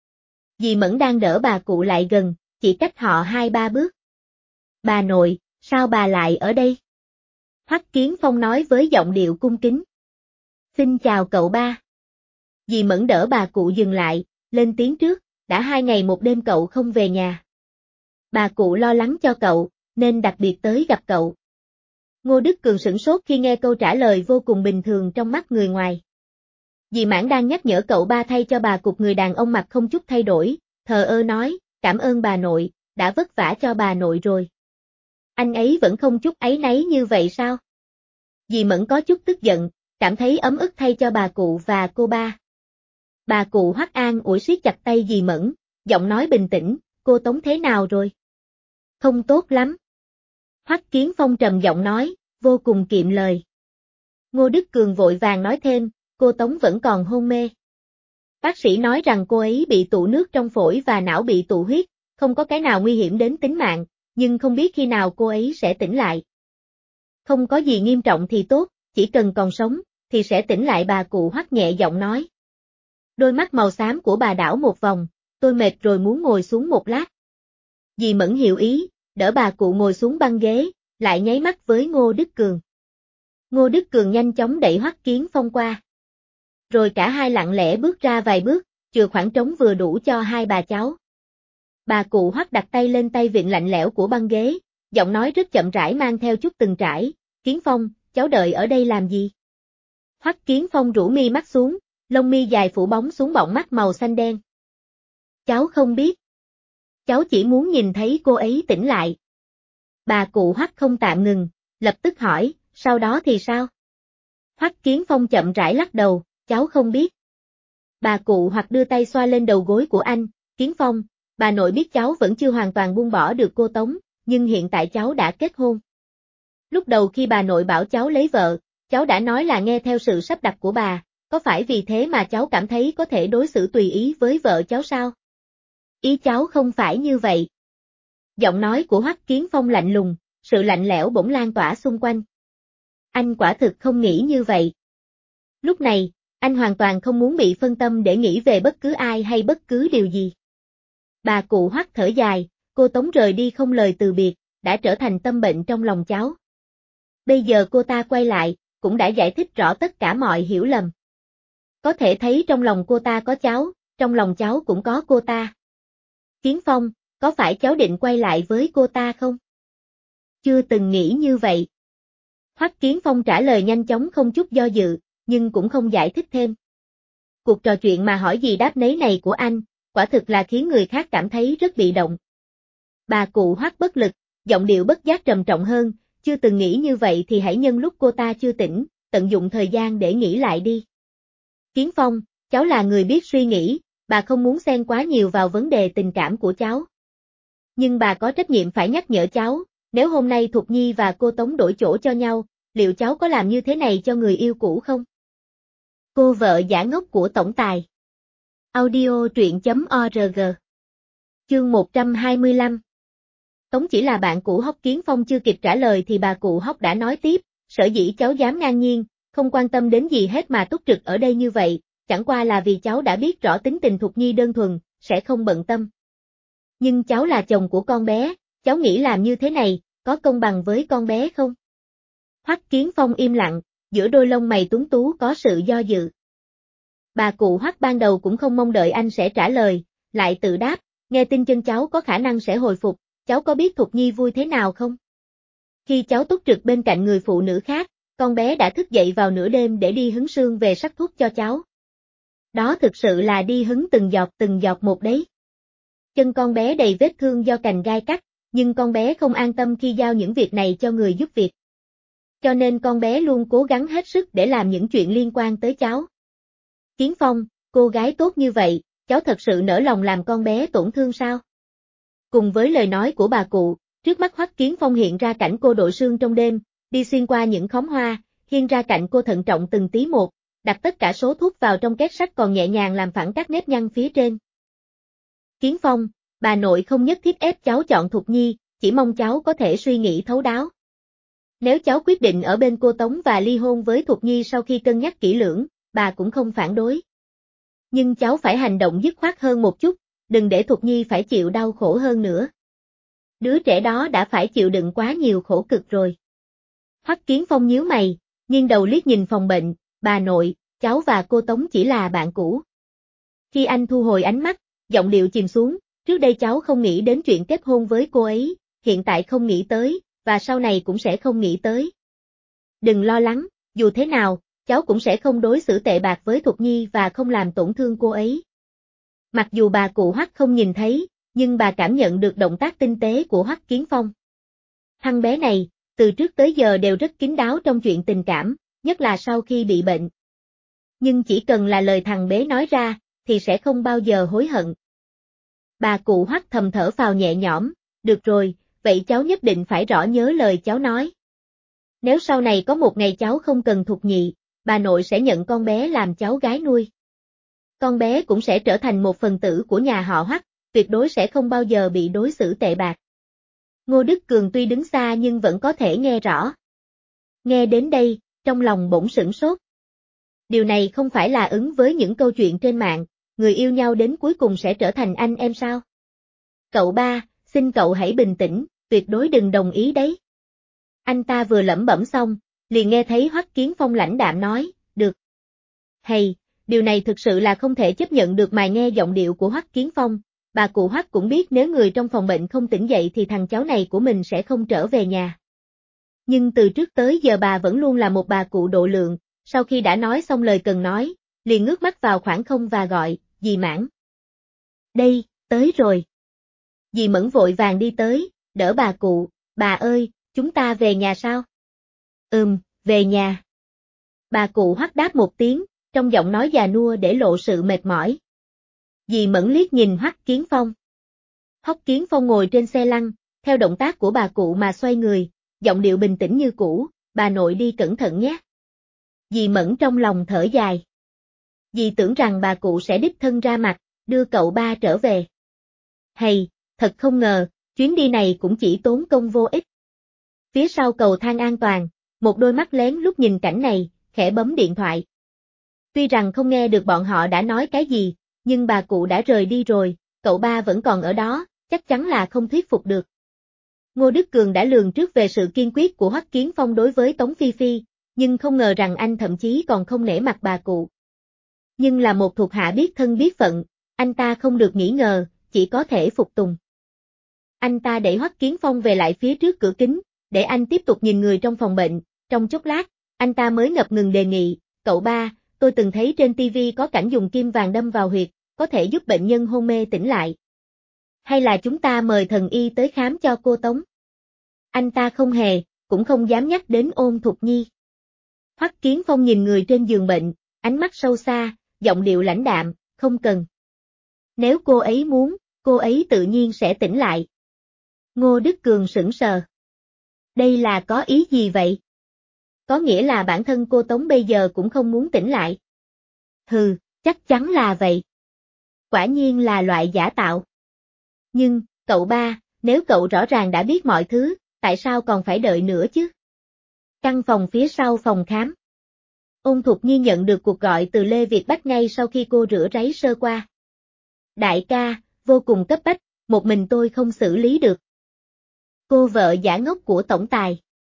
Dì Mẫn đang đỡ bà cụ lại gần, chỉ cách họ 2-3 bước. Bà nội, sao bà lại ở đây? Hoắc Kiến Phong nói với giọng điệu cung kính. Xin chào cậu ba. Dì Mẫn đỡ bà cụ dừng lại, lên tiếng trước, đã 2 ngày 1 đêm cậu không về nhà. Bà cụ lo lắng cho cậu, nên đặc biệt tới gặp cậu. Ngô Đức Cường sửng sốt khi nghe câu trả lời vô cùng bình thường trong mắt người ngoài. Dì Mãn đang nhắc nhở cậu ba thay cho bà cục người đàn ông mặt không chút thay đổi, thờ ơ nói, cảm ơn bà nội, đã vất vả cho bà nội rồi. Anh ấy vẫn không chút áy náy như vậy sao? Dì Mẫn có chút tức giận, cảm thấy ấm ức thay cho bà cụ và cô ba. Bà cụ Hoắc An ủi siết chặt tay dì Mẫn, giọng nói bình tĩnh, cô Tống thế nào rồi? Không tốt lắm. Hoắc Kiến Phong trầm giọng nói, vô cùng kiệm lời. Ngô Đức Cường vội vàng nói thêm, cô Tống vẫn còn hôn mê. Bác sĩ nói rằng cô ấy bị tụ nước trong phổi và não bị tụ huyết, không có cái nào nguy hiểm đến tính mạng, nhưng không biết khi nào cô ấy sẽ tỉnh lại. Không có gì nghiêm trọng thì tốt, chỉ cần còn sống, thì sẽ tỉnh lại bà cụ Hoắc nhẹ giọng nói. Đôi mắt màu xám của bà đảo một vòng, tôi mệt rồi muốn ngồi xuống một lát. Dì Mẫn hiểu ý, đỡ bà cụ ngồi xuống băng ghế, lại nháy mắt với Ngô Đức Cường. Ngô Đức Cường nhanh chóng đẩy Hoắc Kiến Phong qua. Rồi cả hai lặng lẽ bước ra vài bước, chừa khoảng trống vừa đủ cho hai bà cháu. Bà cụ Hoắc đặt tay lên tay vịn lạnh lẽo của băng ghế, giọng nói rất chậm rãi mang theo chút từng trải, Kiến Phong, cháu đợi ở đây làm gì? Hoắc Kiến Phong rũ mi mắt xuống, lông mi dài phủ bóng xuống bọng mắt màu xanh đen. Cháu không biết. Cháu chỉ muốn nhìn thấy cô ấy tỉnh lại. Bà cụ Hoắc không tạm ngừng, lập tức hỏi, sau đó thì sao? Hoắc Kiến Phong chậm rãi lắc đầu, cháu không biết. Bà cụ Hoắc đưa tay xoa lên đầu gối của anh, Kiến Phong, bà nội biết cháu vẫn chưa hoàn toàn buông bỏ được cô Tống, nhưng hiện tại cháu đã kết hôn. Lúc đầu khi bà nội bảo cháu lấy vợ, cháu đã nói là nghe theo sự sắp đặt của bà, có phải vì thế mà cháu cảm thấy có thể đối xử tùy ý với vợ cháu sao? Ý cháu không phải như vậy. Giọng nói của Hoắc Kiến Phong lạnh lùng, sự lạnh lẽo bỗng lan tỏa xung quanh. Anh quả thực không nghĩ như vậy. Lúc này, anh hoàn toàn không muốn bị phân tâm để nghĩ về bất cứ ai hay bất cứ điều gì. Bà cụ Hoắc thở dài, cô Tống rời đi không lời từ biệt, đã trở thành tâm bệnh trong lòng cháu. Bây giờ cô ta quay lại, cũng đã giải thích rõ tất cả mọi hiểu lầm. Có thể thấy trong lòng cô ta có cháu, trong lòng cháu cũng có cô ta. Kiến Phong, có phải cháu định quay lại với cô ta không? Chưa từng nghĩ như vậy. Hoắc Kiến Phong trả lời nhanh chóng không chút do dự, nhưng cũng không giải thích thêm. Cuộc trò chuyện mà hỏi gì đáp nấy này của anh, quả thực là khiến người khác cảm thấy rất bị động. Bà cụ Hoắc bất lực, giọng điệu bất giác trầm trọng hơn, chưa từng nghĩ như vậy thì hãy nhân lúc cô ta chưa tỉnh, tận dụng thời gian để nghĩ lại đi. Kiến Phong, cháu là người biết suy nghĩ, bà không muốn xen quá nhiều vào vấn đề tình cảm của cháu. Nhưng bà có trách nhiệm phải nhắc nhở cháu, nếu hôm nay Thục Nhi và cô Tống đổi chỗ cho nhau, liệu cháu có làm như thế này cho người yêu cũ không? Cô vợ giả ngốc của tổng tài. Audio truyện.org. Chương 125. Tống chỉ là bạn cũ Hoắc Kiến Phong chưa kịp trả lời thì bà cụ Hoắc đã nói tiếp, sở dĩ cháu dám ngang nhiên, không quan tâm đến gì hết mà túc trực ở đây như vậy, chẳng qua là vì cháu đã biết rõ tính tình Thục Nhi đơn thuần, sẽ không bận tâm. Nhưng cháu là chồng của con bé, cháu nghĩ làm như thế này, có công bằng với con bé không? Hoắc Kiến Phong im lặng, giữa đôi lông mày tuấn tú có sự do dự. Bà cụ Hoắc ban đầu cũng không mong đợi anh sẽ trả lời, lại tự đáp, nghe tin chân cháu có khả năng sẽ hồi phục, cháu có biết Thục Nhi vui thế nào không? Khi cháu túc trực bên cạnh người phụ nữ khác, con bé đã thức dậy vào nửa đêm để đi hứng sương về sắc thuốc cho cháu. Đó thực sự là đi hứng từng giọt một đấy. Chân con bé đầy vết thương do cành gai cắt, nhưng con bé không an tâm khi giao những việc này cho người giúp việc. Cho nên con bé luôn cố gắng hết sức để làm những chuyện liên quan tới cháu. Kiến Phong, cô gái tốt như vậy, cháu thật sự nỡ lòng làm con bé tổn thương sao? Cùng với lời nói của bà cụ, trước mắt Hoắc Kiến Phong hiện ra cảnh cô đội sương trong đêm, đi xuyên qua những khóm hoa, hiên ra cạnh cô thận trọng từng tí một, đặt tất cả số thuốc vào trong két sắt còn nhẹ nhàng làm phẳng các nếp nhăn phía trên. Kiến Phong, bà nội không nhất thiết ép cháu chọn Thục Nhi, chỉ mong cháu có thể suy nghĩ thấu đáo. Nếu cháu quyết định ở bên cô Tống và ly hôn với Thục Nhi sau khi cân nhắc kỹ lưỡng, bà cũng không phản đối. Nhưng cháu phải hành động dứt khoát hơn một chút, đừng để Thục Nhi phải chịu đau khổ hơn nữa. Đứa trẻ đó đã phải chịu đựng quá nhiều khổ cực rồi. Hoắc Kiến Phong nhíu mày, nghiêng đầu liếc nhìn phòng bệnh, bà nội, cháu và cô Tống chỉ là bạn cũ. Khi anh thu hồi ánh mắt, giọng điệu chìm xuống, trước đây cháu không nghĩ đến chuyện kết hôn với cô ấy, hiện tại không nghĩ tới, và sau này cũng sẽ không nghĩ tới. Đừng lo lắng, dù thế nào, cháu cũng sẽ không đối xử tệ bạc với Thục Nhi và không làm tổn thương cô ấy. Mặc dù bà cụ Hoắc không nhìn thấy, nhưng bà cảm nhận được động tác tinh tế của Hoắc Kiến Phong. Thằng bé này, từ trước tới giờ đều rất kín đáo trong chuyện tình cảm, nhất là sau khi bị bệnh. Nhưng chỉ cần là lời thằng bé nói ra, thì sẽ không bao giờ hối hận. Bà cụ Hoắc thầm thở phào nhẹ nhõm, được rồi, vậy cháu nhất định phải rõ nhớ lời cháu nói. Nếu sau này có một ngày cháu không cần Thục Nhị, bà nội sẽ nhận con bé làm cháu gái nuôi. Con bé cũng sẽ trở thành một phần tử của nhà họ Hoắc, tuyệt đối sẽ không bao giờ bị đối xử tệ bạc. Ngô Đức Cường tuy đứng xa nhưng vẫn có thể nghe rõ. Nghe đến đây, trong lòng bỗng sửng sốt. Điều này không phải là ứng với những câu chuyện trên mạng, người yêu nhau đến cuối cùng sẽ trở thành anh em sao? Cậu ba, xin cậu hãy bình tĩnh, tuyệt đối đừng đồng ý đấy. Anh ta vừa lẩm bẩm xong, liền nghe thấy Hoắc Kiến Phong lãnh đạm nói, được. Hay, điều này thực sự là không thể chấp nhận được mà nghe giọng điệu của Hoắc Kiến Phong, bà cụ Hoắc cũng biết nếu người trong phòng bệnh không tỉnh dậy thì thằng cháu này của mình sẽ không trở về nhà. Nhưng từ trước tới giờ bà vẫn luôn là một bà cụ độ lượng, sau khi đã nói xong lời cần nói, liền ngước mắt vào khoảng không và gọi, dì Mãn. Đây, tới rồi. Dì Mẫn vội vàng đi tới, đỡ bà cụ, bà ơi, chúng ta về nhà sao? Về nhà. Bà cụ Hoắc đáp một tiếng, trong giọng nói già nua để lộ sự mệt mỏi. Dì Mẫn liếc nhìn Hoắc Kiến Phong. Hoắc Kiến Phong ngồi trên xe lăn, theo động tác của bà cụ mà xoay người, giọng điệu bình tĩnh như cũ, bà nội đi cẩn thận nhé. Dì Mẫn trong lòng thở dài. Dì tưởng rằng bà cụ sẽ đích thân ra mặt, đưa cậu ba trở về. Hay, thật không ngờ, chuyến đi này cũng chỉ tốn công vô ích. Phía sau cầu thang an toàn, một đôi mắt lén lút nhìn cảnh này, khẽ bấm điện thoại. Tuy rằng không nghe được bọn họ đã nói cái gì, nhưng bà cụ đã rời đi rồi, cậu ba vẫn còn ở đó, chắc chắn là không thuyết phục được. Ngô Đức Cường đã lường trước về sự kiên quyết của Hoắc Kiến Phong đối với Tống Phi Phi, nhưng không ngờ rằng anh thậm chí còn không nể mặt bà cụ. Nhưng là một thuộc hạ biết thân biết phận, anh ta không được nghi ngờ, chỉ có thể phục tùng. Anh ta đẩy Hoắc Kiến Phong về lại phía trước cửa kính, để anh tiếp tục nhìn người trong phòng bệnh, trong chốc lát, anh ta mới ngập ngừng đề nghị, cậu ba, tôi từng thấy trên TV có cảnh dùng kim vàng đâm vào huyệt, có thể giúp bệnh nhân hôn mê tỉnh lại. Hay là chúng ta mời thần y tới khám cho cô Tống? Anh ta không hề, cũng không dám nhắc đến Ôn Thục Nhi. Hoắc Kiến Phong nhìn người trên giường bệnh, ánh mắt sâu xa, giọng điệu lãnh đạm, không cần. Nếu cô ấy muốn, cô ấy tự nhiên sẽ tỉnh lại. Ngô Đức Cường sững sờ. Đây là có ý gì vậy? Có nghĩa là bản thân cô Tống bây giờ cũng không muốn tỉnh lại. Hừ, chắc chắn là vậy. Quả nhiên là loại giả tạo. Nhưng, cậu ba, nếu cậu rõ ràng đã biết mọi thứ, tại sao còn phải đợi nữa chứ? Căn phòng phía sau phòng khám. Ôn Thục Nhi nhận được cuộc gọi từ Lê Việt Bách ngay sau khi cô rửa ráy sơ qua. Đại ca, vô cùng cấp bách, một mình tôi không xử lý được. Cô vợ giả ngốc của tổng tài.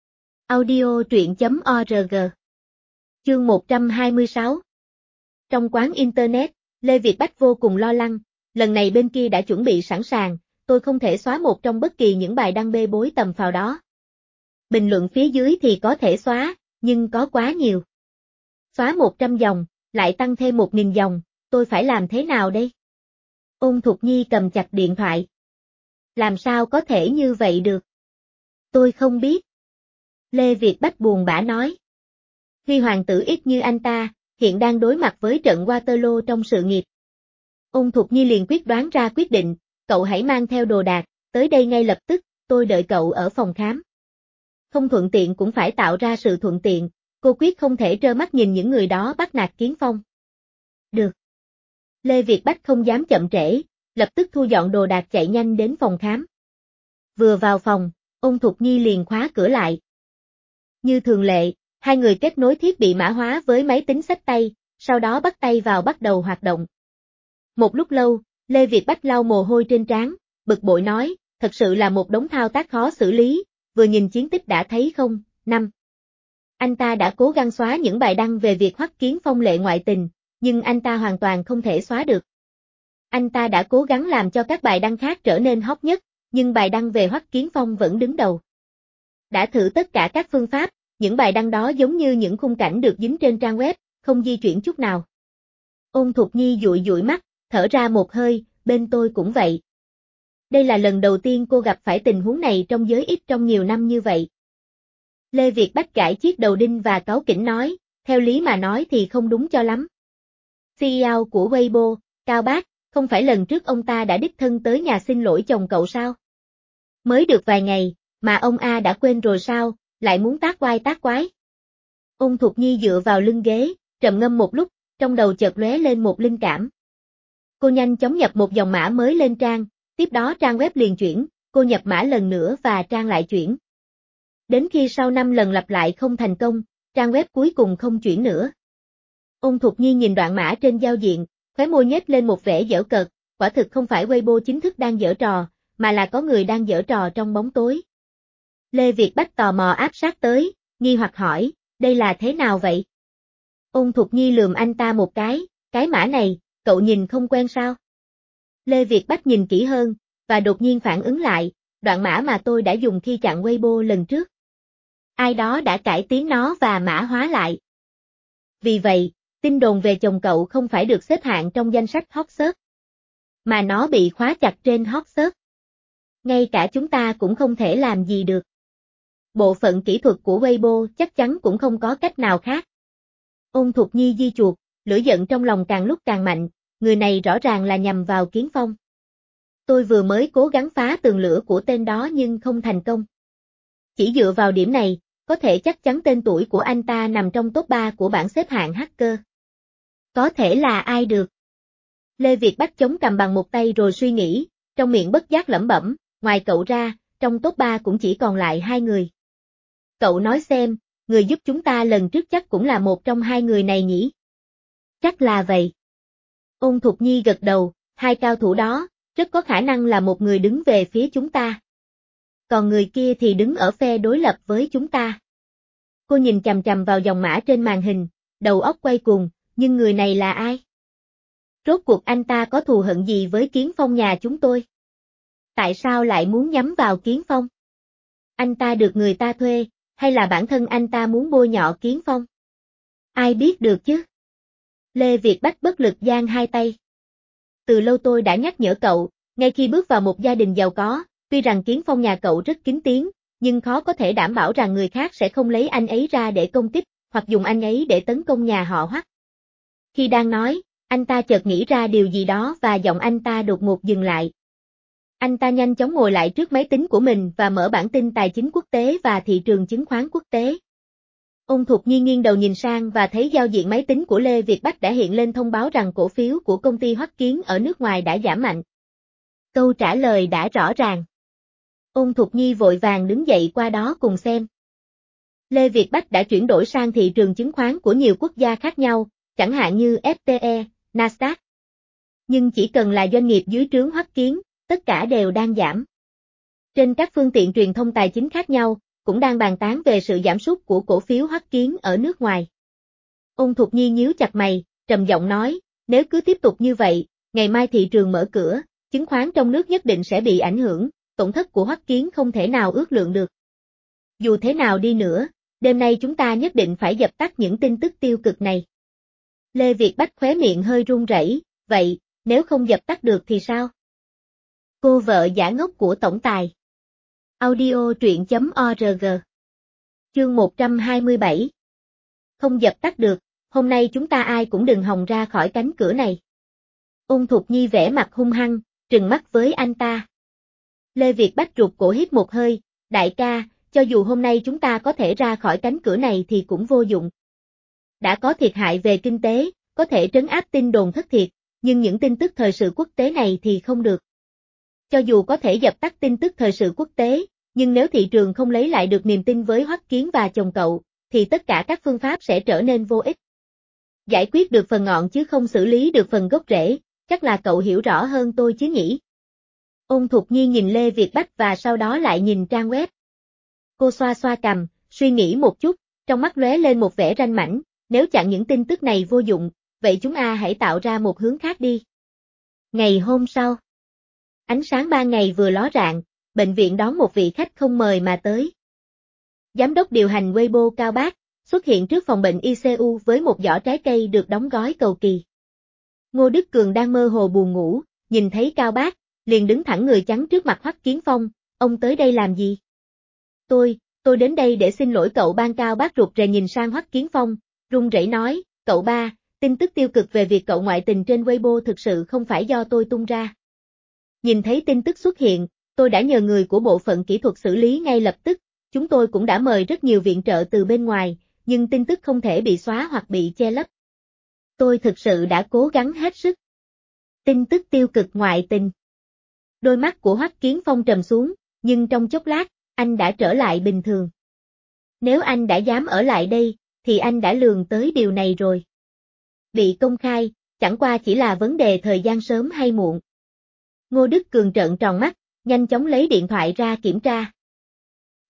Audio truyện.org. Chương 126. Trong quán Internet, Lê Việt Bách vô cùng lo lắng, lần này bên kia đã chuẩn bị sẵn sàng, tôi không thể xóa một trong bất kỳ những bài đăng bê bối tầm phào đó. Bình luận phía dưới thì có thể xóa, nhưng có quá nhiều. Xóa 100 dòng, lại tăng thêm 1.000 dòng, tôi phải làm thế nào đây? Ôn Thục Nhi cầm chặt điện thoại. Làm sao có thể như vậy được? Tôi không biết. Lê Việt Bách buồn bã nói. Huy hoàng tử ít như anh ta, hiện đang đối mặt với trận Waterloo trong sự nghiệp. Ôn Thục Nhi liền quyết đoán ra quyết định, cậu hãy mang theo đồ đạc, tới đây ngay lập tức, tôi đợi cậu ở phòng khám. Không thuận tiện cũng phải tạo ra sự thuận tiện, cô quyết không thể trơ mắt nhìn những người đó bắt nạt Kiến Phong. Được. Lê Việt Bách không dám chậm trễ, lập tức thu dọn đồ đạc chạy nhanh đến phòng khám. Vừa vào phòng, Ôn Thục Nhi liền khóa cửa lại. Như thường lệ, hai người kết nối thiết bị mã hóa với máy tính xách tay, sau đó bắt tay vào bắt đầu hoạt động. Một lúc lâu, Lê Việt Bách lau mồ hôi trên trán, bực bội nói, thật sự là một đống thao tác khó xử lý, vừa nhìn chiến tích đã thấy không, 5. Anh ta đã cố gắng xóa những bài đăng về việc Hoắc Kiến Phong lệ ngoại tình, nhưng anh ta hoàn toàn không thể xóa được. Anh ta đã cố gắng làm cho các bài đăng khác trở nên hot nhất, nhưng bài đăng về Hoắc Kiến Phong vẫn đứng đầu. Đã thử tất cả các phương pháp, những bài đăng đó giống như những khung cảnh được dính trên trang web, không di chuyển chút nào. Ôn Thục Nhi dụi dụi mắt, thở ra một hơi, bên tôi cũng vậy. Đây là lần đầu tiên cô gặp phải tình huống này trong giới ít trong nhiều năm như vậy. Lê Việt Bách gãi chiếc đầu đinh và cáu kỉnh nói, theo lý mà nói thì không đúng cho lắm. CEO của Weibo, Cao Bác, không phải lần trước ông ta đã đích thân tới nhà xin lỗi chồng cậu sao? Mới được vài ngày, mà ông A đã quên rồi sao, lại muốn tác oai tác quái. Ôn Thục Nhi dựa vào lưng ghế, trầm ngâm một lúc, trong đầu chợt lóe lên một linh cảm. Cô nhanh chóng nhập một dòng mã mới lên trang, tiếp đó trang web liền chuyển, cô nhập mã lần nữa và trang lại chuyển. Đến khi sau 5 lần lặp lại không thành công, trang web cuối cùng không chuyển nữa. Ôn Thục Nhi nhìn đoạn mã trên giao diện, khóe môi nhếch lên một vẻ giễu cợt, quả thực không phải Weibo chính thức đang giở trò, mà là có người đang giở trò trong bóng tối. Lê Việt Bách tò mò áp sát tới, nghi hoặc hỏi, đây là thế nào vậy? Ôn Thục Nhi lườm anh ta một cái mã này, cậu nhìn không quen sao? Lê Việt Bách nhìn kỹ hơn, và đột nhiên phản ứng lại, đoạn mã mà tôi đã dùng khi chặn Weibo lần trước. Ai đó đã cải tiến nó và mã hóa lại. Vì vậy, tin đồn về chồng cậu không phải được xếp hạng trong danh sách hot search, mà nó bị khóa chặt trên hot search. Ngay cả chúng ta cũng không thể làm gì được. Bộ phận kỹ thuật của Weibo chắc chắn cũng không có cách nào khác. Ôn Thục Nhi di chuột, lửa giận trong lòng càng lúc càng mạnh, người này rõ ràng là nhằm vào Kiến Phong. Tôi vừa mới cố gắng phá tường lửa của tên đó nhưng không thành công. Chỉ dựa vào điểm này, có thể chắc chắn tên tuổi của anh ta nằm trong top 3 của bảng xếp hạng hacker. Có thể là ai được? Lê Việt Bách chống cằm bằng một tay rồi suy nghĩ, trong miệng bất giác lẩm bẩm, ngoài cậu ra, trong top 3 cũng chỉ còn lại 2 người. Cậu nói xem, người giúp chúng ta lần trước chắc cũng là một trong 2 người này nhỉ? Chắc là vậy. Ôn Thục Nhi gật đầu, 2 cao thủ đó, rất có khả năng là một người đứng về phía chúng ta. Còn người kia thì đứng ở phe đối lập với chúng ta. Cô nhìn chằm chằm vào dòng mã trên màn hình, đầu óc quay cuồng, nhưng người này là ai? Rốt cuộc anh ta có thù hận gì với Kiến Phong nhà chúng tôi? Tại sao lại muốn nhắm vào Kiến Phong? Anh ta được người ta thuê, hay là bản thân anh ta muốn bôi nhọ Kiến Phong? Ai biết được chứ? Lê Việt Bách bất lực giang hai tay. Từ lâu tôi đã nhắc nhở cậu, ngay khi bước vào một gia đình giàu có, tuy rằng Kiến Phong nhà cậu rất kín tiếng, nhưng khó có thể đảm bảo rằng người khác sẽ không lấy anh ấy ra để công kích, hoặc dùng anh ấy để tấn công nhà họ Hoắc. Khi đang nói, anh ta chợt nghĩ ra điều gì đó và giọng anh ta đột ngột dừng lại. Anh ta nhanh chóng ngồi lại trước máy tính của mình và mở bản tin tài chính quốc tế và thị trường chứng khoán quốc tế. Ôn Thục Nhi nghiêng đầu nhìn sang và thấy giao diện máy tính của Lê Việt Bách đã hiện lên thông báo rằng cổ phiếu của công ty Hoắc Kiến ở nước ngoài đã giảm mạnh. Câu trả lời đã rõ ràng. Ôn Thục Nhi vội vàng đứng dậy qua đó cùng xem. Lê Việt Bách đã chuyển đổi sang thị trường chứng khoán của nhiều quốc gia khác nhau, chẳng hạn như FTE, Nasdaq. Nhưng chỉ cần là doanh nghiệp dưới trướng Hoắc Kiến, tất cả đều đang giảm. Trên các phương tiện truyền thông tài chính khác nhau, cũng đang bàn tán về sự giảm sút của cổ phiếu Hoắc Kiến ở nước ngoài. Ôn Thục Nhi nhíu chặt mày, trầm giọng nói, nếu cứ tiếp tục như vậy, ngày mai thị trường mở cửa, chứng khoán trong nước nhất định sẽ bị ảnh hưởng, tổn thất của Hoắc Kiến không thể nào ước lượng được. Dù thế nào đi nữa, đêm nay chúng ta nhất định phải dập tắt những tin tức tiêu cực này. Lê Việt Bách khóe miệng hơi run rẩy, vậy, nếu không dập tắt được thì sao? Cô vợ giả ngốc của tổng tài. Audio truyện.org. Chương 127. Không dập tắt được, hôm nay chúng ta ai cũng đừng hòng ra khỏi cánh cửa này. Ôn Thục Nhi vẻ mặt hung hăng, trừng mắt với anh ta. Lê Việt Bách rụt cổ hít một hơi, đại ca, cho dù hôm nay chúng ta có thể ra khỏi cánh cửa này thì cũng vô dụng. Đã có thiệt hại về kinh tế, có thể trấn áp tin đồn thất thiệt, nhưng những tin tức thời sự quốc tế này thì không được. Cho dù có thể dập tắt tin tức thời sự quốc tế, nhưng nếu thị trường không lấy lại được niềm tin với Hoắc Kiến và chồng cậu, thì tất cả các phương pháp sẽ trở nên vô ích. Giải quyết được phần ngọn chứ không xử lý được phần gốc rễ, chắc là cậu hiểu rõ hơn tôi chứ nhỉ? Ôn Thục Nhi nhìn Lê Việt Bách và sau đó lại nhìn trang web. Cô xoa xoa cằm, suy nghĩ một chút, trong mắt lóe lên một vẻ ranh mãnh, nếu chặn những tin tức này vô dụng, vậy chúng ta hãy tạo ra một hướng khác đi. Ngày hôm sau, ánh sáng ban ngày vừa ló rạng, bệnh viện đón một vị khách không mời mà tới. Giám đốc điều hành Weibo Cao Bác, xuất hiện trước phòng bệnh ICU với một giỏ trái cây được đóng gói cầu kỳ. Ngô Đức Cường đang mơ hồ buồn ngủ, nhìn thấy Cao Bác, liền đứng thẳng người chắn trước mặt Hoắc Kiến Phong, ông tới đây làm gì? Tôi đến đây để xin lỗi cậu. Ban Cao Bác rụt rè nhìn sang Hoắc Kiến Phong, run rẩy nói, cậu ba, tin tức tiêu cực về việc cậu ngoại tình trên Weibo thực sự không phải do tôi tung ra. Nhìn thấy tin tức xuất hiện, tôi đã nhờ người của bộ phận kỹ thuật xử lý ngay lập tức, chúng tôi cũng đã mời rất nhiều viện trợ từ bên ngoài, nhưng tin tức không thể bị xóa hoặc bị che lấp. Tôi thực sự đã cố gắng hết sức. Tin tức tiêu cực ngoại tình. Đôi mắt của Hoắc Kiến Phong trầm xuống, nhưng trong chốc lát, anh đã trở lại bình thường. Nếu anh đã dám ở lại đây, thì anh đã lường tới điều này rồi. Bị công khai, chẳng qua chỉ là vấn đề thời gian sớm hay muộn. Ngô Đức Cường trợn tròn mắt, nhanh chóng lấy điện thoại ra kiểm tra.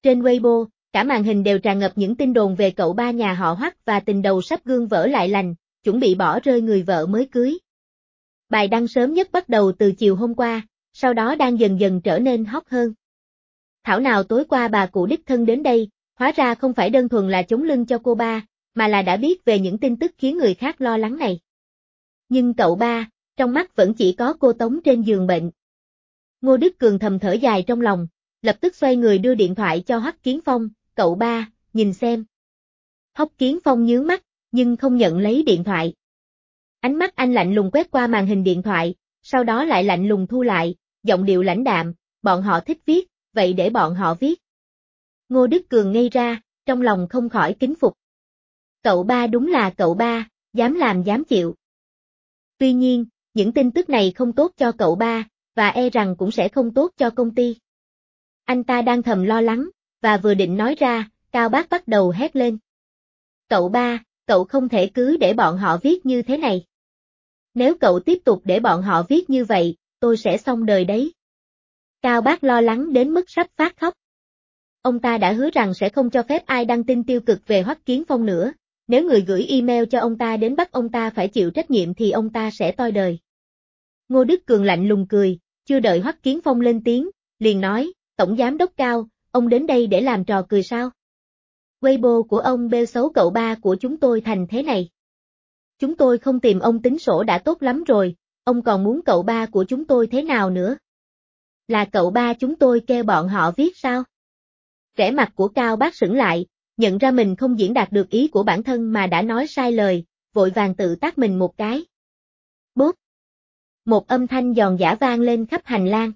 Trên Weibo, cả màn hình đều tràn ngập những tin đồn về cậu ba nhà họ Hoắc và tình đầu sắp gương vỡ lại lành, chuẩn bị bỏ rơi người vợ mới cưới. Bài đăng sớm nhất bắt đầu từ chiều hôm qua, sau đó đang dần dần trở nên hot hơn. Thảo nào tối qua bà cụ đích thân đến đây, hóa ra không phải đơn thuần là chống lưng cho cô ba, mà là đã biết về những tin tức khiến người khác lo lắng này. Nhưng cậu ba, trong mắt vẫn chỉ có cô Tống trên giường bệnh. Ngô Đức Cường thầm thở dài trong lòng, lập tức xoay người đưa điện thoại cho Hoắc Kiến Phong, cậu ba, nhìn xem. Hoắc Kiến Phong nhướng mắt, nhưng không nhận lấy điện thoại. Ánh mắt anh lạnh lùng quét qua màn hình điện thoại, sau đó lại lạnh lùng thu lại, giọng điệu lãnh đạm, bọn họ thích viết, vậy để bọn họ viết. Ngô Đức Cường ngây ra, trong lòng không khỏi kính phục. Cậu ba đúng là cậu ba, dám làm dám chịu. Tuy nhiên, những tin tức này không tốt cho cậu ba, và e rằng cũng sẽ không tốt cho công ty. Anh ta đang thầm lo lắng, và vừa định nói ra, Cao Bác bắt đầu hét lên. Cậu ba, cậu không thể cứ để bọn họ viết như thế này. Nếu cậu tiếp tục để bọn họ viết như vậy, tôi sẽ xong đời đấy. Cao Bác lo lắng đến mức sắp phát khóc. Ông ta đã hứa rằng sẽ không cho phép ai đăng tin tiêu cực về Hoắc Kiến Phong nữa, nếu người gửi email cho ông ta đến bắt ông ta phải chịu trách nhiệm thì ông ta sẽ toi đời. Ngô Đức Cường lạnh lùng cười, chưa đợi Hoắc Kiến Phong lên tiếng, liền nói, Tổng Giám Đốc Cao, ông đến đây để làm trò cười sao? Weibo của ông bêu xấu cậu ba của chúng tôi thành thế này. Chúng tôi không tìm ông tính sổ đã tốt lắm rồi, ông còn muốn cậu ba của chúng tôi thế nào nữa? Là cậu ba chúng tôi kêu bọn họ viết sao? Vẻ mặt của Cao Bác sững lại, nhận ra mình không diễn đạt được ý của bản thân mà đã nói sai lời, vội vàng tự tát mình một cái. Bốp! Một âm thanh giòn giã vang lên khắp hành lang.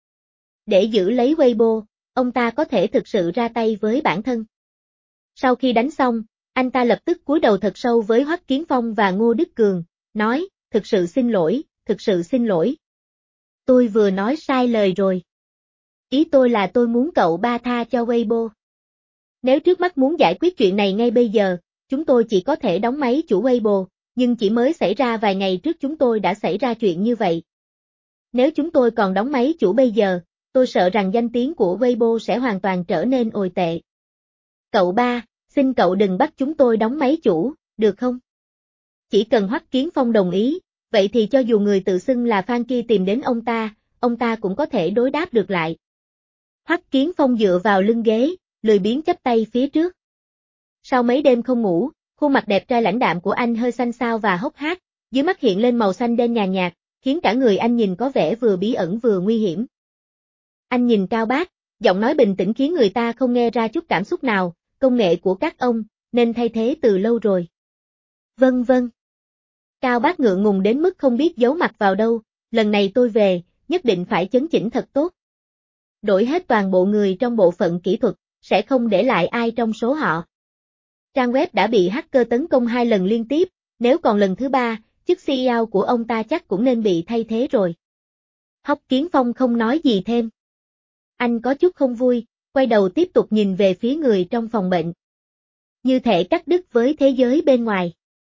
Để giữ lấy Weibo, ông ta có thể thực sự ra tay với bản thân. Sau khi đánh xong, anh ta lập tức cúi đầu thật sâu với Hoắc Kiến Phong và Ngô Đức Cường, nói, thực sự xin lỗi, thực sự xin lỗi. Tôi vừa nói sai lời rồi. Ý tôi là tôi muốn cậu ba tha cho Weibo. Nếu trước mắt muốn giải quyết chuyện này ngay bây giờ, chúng tôi chỉ có thể đóng máy chủ Weibo, nhưng chỉ mới xảy ra vài ngày trước chúng tôi đã xảy ra chuyện như vậy. Nếu chúng tôi còn đóng máy chủ bây giờ, tôi sợ rằng danh tiếng của Weibo sẽ hoàn toàn trở nên tồi tệ. Cậu ba, xin cậu đừng bắt chúng tôi đóng máy chủ, được không? Chỉ cần Hoắc Kiến Phong đồng ý, vậy thì cho dù người tự xưng là fan kia tìm đến ông ta cũng có thể đối đáp được lại. Hoắc Kiến Phong dựa vào lưng ghế, lười biếng chắp tay phía trước. Sau mấy đêm không ngủ, khuôn mặt đẹp trai lãnh đạm của anh hơi xanh xao và hốc hác, dưới mắt hiện lên màu xanh đen nhàn nhạt, khiến cả người anh nhìn có vẻ vừa bí ẩn vừa nguy hiểm. Anh nhìn Cao Bác, giọng nói bình tĩnh khiến người ta không nghe ra chút cảm xúc nào, công nghệ của các ông, nên thay thế từ lâu rồi. Vâng vâng. Cao Bác ngượng ngùng đến mức không biết giấu mặt vào đâu, lần này tôi về, nhất định phải chấn chỉnh thật tốt. Đổi hết toàn bộ người trong bộ phận kỹ thuật, sẽ không để lại ai trong số họ. Trang web đã bị hacker tấn công 2 lần liên tiếp, nếu còn lần thứ 3, chức CEO của ông ta chắc cũng nên bị thay thế rồi. Hoắc Kiến Phong không nói gì thêm. Anh có chút không vui, quay đầu tiếp tục nhìn về phía người trong phòng bệnh. Như thể cắt đứt với thế giới bên ngoài.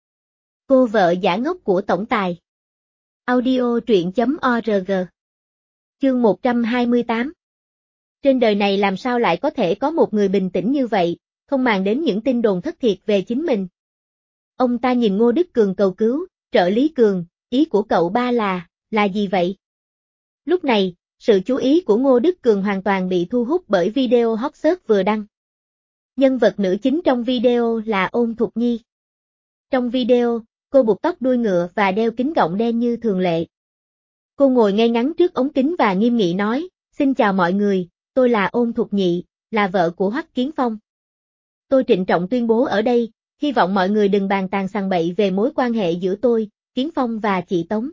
Cô vợ giả ngốc của tổng tài. Audio truyện.org. Chương 128. Trên đời này làm sao lại có thể có một người bình tĩnh như vậy, không màng đến những tin đồn thất thiệt về chính mình. Ông ta nhìn Ngô Đức Cường cầu cứu, trợ lý Cường, ý của cậu ba là gì vậy? Lúc này, sự chú ý của Ngô Đức Cường hoàn toàn bị thu hút bởi video hot search vừa đăng. Nhân vật nữ chính trong video là Ôn Thục Nhi. Trong video, cô buộc tóc đuôi ngựa và đeo kính gọng đen như thường lệ. Cô ngồi ngay ngắn trước ống kính và nghiêm nghị nói, xin chào mọi người, tôi là Ôn Thục Nhị, là vợ của Hoắc Kiến Phong. Tôi trịnh trọng tuyên bố ở đây, hy vọng mọi người đừng bàn tàn sằng bậy về mối quan hệ giữa tôi, Kiến Phong và chị Tống.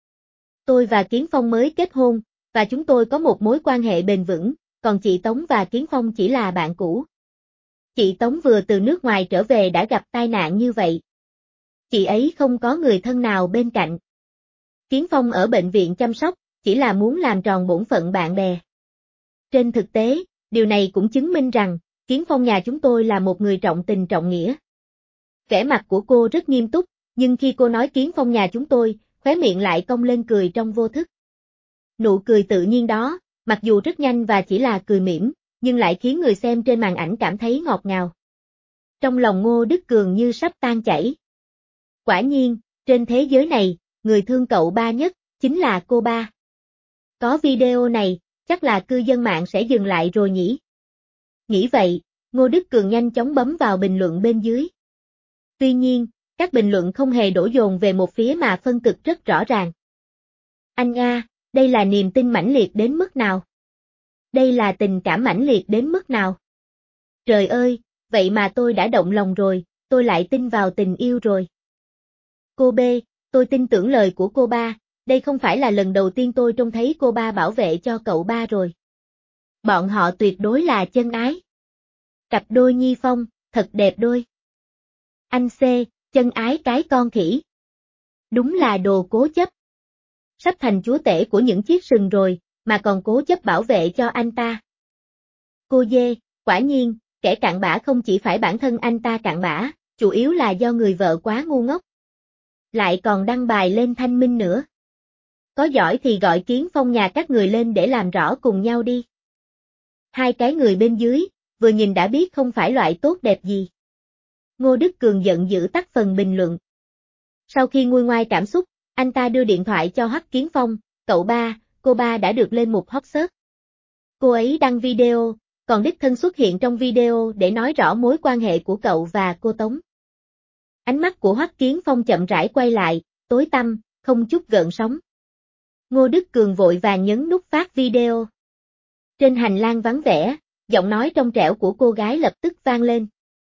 Tôi và Kiến Phong mới kết hôn, và chúng tôi có một mối quan hệ bền vững, còn chị Tống và Kiến Phong chỉ là bạn cũ. Chị Tống vừa từ nước ngoài trở về đã gặp tai nạn như vậy. Chị ấy không có người thân nào bên cạnh. Kiến Phong ở bệnh viện chăm sóc, chỉ là muốn làm tròn bổn phận bạn bè. Trên thực tế, điều này cũng chứng minh rằng, Kiến Phong nhà chúng tôi là một người trọng tình trọng nghĩa. Vẻ mặt của cô rất nghiêm túc, nhưng khi cô nói Kiến Phong nhà chúng tôi, khóe miệng lại cong lên cười trong vô thức. Nụ cười tự nhiên đó, mặc dù rất nhanh và chỉ là cười mỉm, nhưng lại khiến người xem trên màn ảnh cảm thấy ngọt ngào. Trong lòng Ngô Đức Cường như sắp tan chảy. Quả nhiên, trên thế giới này, người thương cậu ba nhất, chính là cô ba. Có video này, chắc là cư dân mạng sẽ dừng lại rồi nhỉ? Nghĩ vậy, Ngô Đức Cường nhanh chóng bấm vào bình luận bên dưới. Tuy nhiên, các bình luận không hề đổ dồn về một phía mà phân cực rất rõ ràng. Anh a, đây là niềm tin mãnh liệt đến mức nào? Đây là tình cảm mãnh liệt đến mức nào? Trời ơi, vậy mà tôi đã động lòng rồi, tôi lại tin vào tình yêu rồi. Cô B, tôi tin tưởng lời của cô ba, đây không phải là lần đầu tiên tôi trông thấy cô ba bảo vệ cho cậu ba rồi. Bọn họ tuyệt đối là chân ái. Cặp đôi Nhi Phong, thật đẹp đôi. Anh C, chân ái cái con khỉ. Đúng là đồ cố chấp. Sắp thành chúa tể của những chiếc sừng rồi, mà còn cố chấp bảo vệ cho anh ta. Cô Dê, quả nhiên, kẻ cặn bã không chỉ phải bản thân anh ta cặn bã, chủ yếu là do người vợ quá ngu ngốc. Lại còn đăng bài lên Thanh Minh nữa. Có giỏi thì gọi Kiến Phong nhà các người lên để làm rõ cùng nhau đi. Hai cái người bên dưới, vừa nhìn đã biết không phải loại tốt đẹp gì. Ngô Đức Cường giận dữ tắt phần bình luận. Sau khi nguôi ngoai cảm xúc, anh ta đưa điện thoại cho Hoắc Kiến Phong, cậu ba, cô ba đã được lên mục hot search. Cô ấy đăng video, còn đích thân xuất hiện trong video để nói rõ mối quan hệ của cậu và cô Tống. Ánh mắt của Hoắc Kiến Phong chậm rãi quay lại, tối tăm, không chút gợn sóng. Ngô Đức Cường vội vàng nhấn nút phát video. Trên hành lang vắng vẻ, giọng nói trong trẻo của cô gái lập tức vang lên.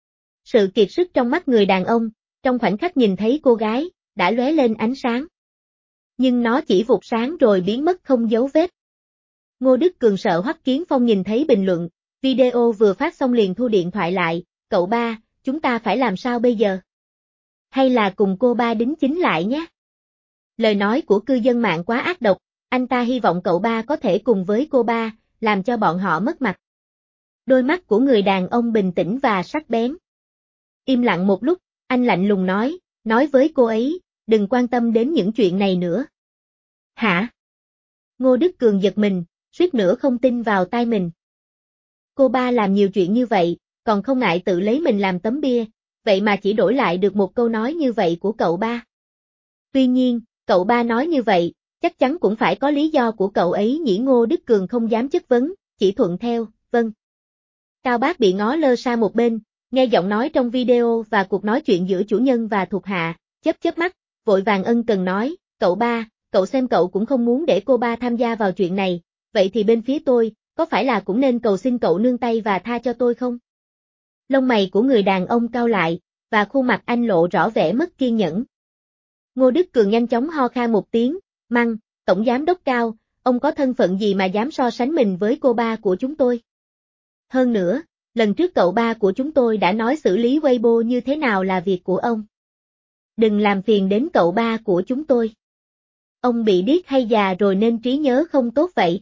Sự kiệt sức trong mắt người đàn ông, trong khoảnh khắc nhìn thấy cô gái, đã lóe lên ánh sáng. Nhưng nó chỉ vụt sáng rồi biến mất không dấu vết. Ngô Đức Cường sợ Hoắc Kiến Phong nhìn thấy bình luận, video vừa phát xong liền thu điện thoại lại, cậu ba, chúng ta phải làm sao bây giờ? Hay là cùng cô ba đính chính lại nhé? Lời nói của cư dân mạng quá ác độc, anh ta hy vọng cậu ba có thể cùng với cô ba, làm cho bọn họ mất mặt. Đôi mắt của người đàn ông bình tĩnh và sắc bén. Im lặng một lúc, anh lạnh lùng nói với cô ấy, đừng quan tâm đến những chuyện này nữa. Hả? Ngô Đức Cường giật mình, suýt nữa không tin vào tai mình. Cô ba làm nhiều chuyện như vậy, còn không ngại tự lấy mình làm tấm bia, vậy mà chỉ đổi lại được một câu nói như vậy của cậu ba. Tuy nhiên, cậu ba nói như vậy, chắc chắn cũng phải có lý do của cậu ấy nhỉ. Ngô Đức Cường không dám chất vấn, chỉ thuận theo, vâng. Cao Bác bị ngó lơ sang một bên, nghe giọng nói trong video và cuộc nói chuyện giữa chủ nhân và thuộc hạ, chớp mắt, vội vàng ân cần nói, cậu ba, cậu xem cậu cũng không muốn để cô ba tham gia vào chuyện này, vậy thì bên phía tôi, có phải là cũng nên cầu xin cậu nương tay và tha cho tôi không? Lông mày của người đàn ông cau lại, và khuôn mặt anh lộ rõ vẻ mất kiên nhẫn. Ngô Đức Cường nhanh chóng ho khan một tiếng, mắng, tổng giám đốc Cao, ông có thân phận gì mà dám so sánh mình với cô ba của chúng tôi? Hơn nữa, lần trước cậu ba của chúng tôi đã nói xử lý Weibo như thế nào là việc của ông. Đừng làm phiền đến cậu ba của chúng tôi. Ông bị điếc hay già rồi nên trí nhớ không tốt vậy?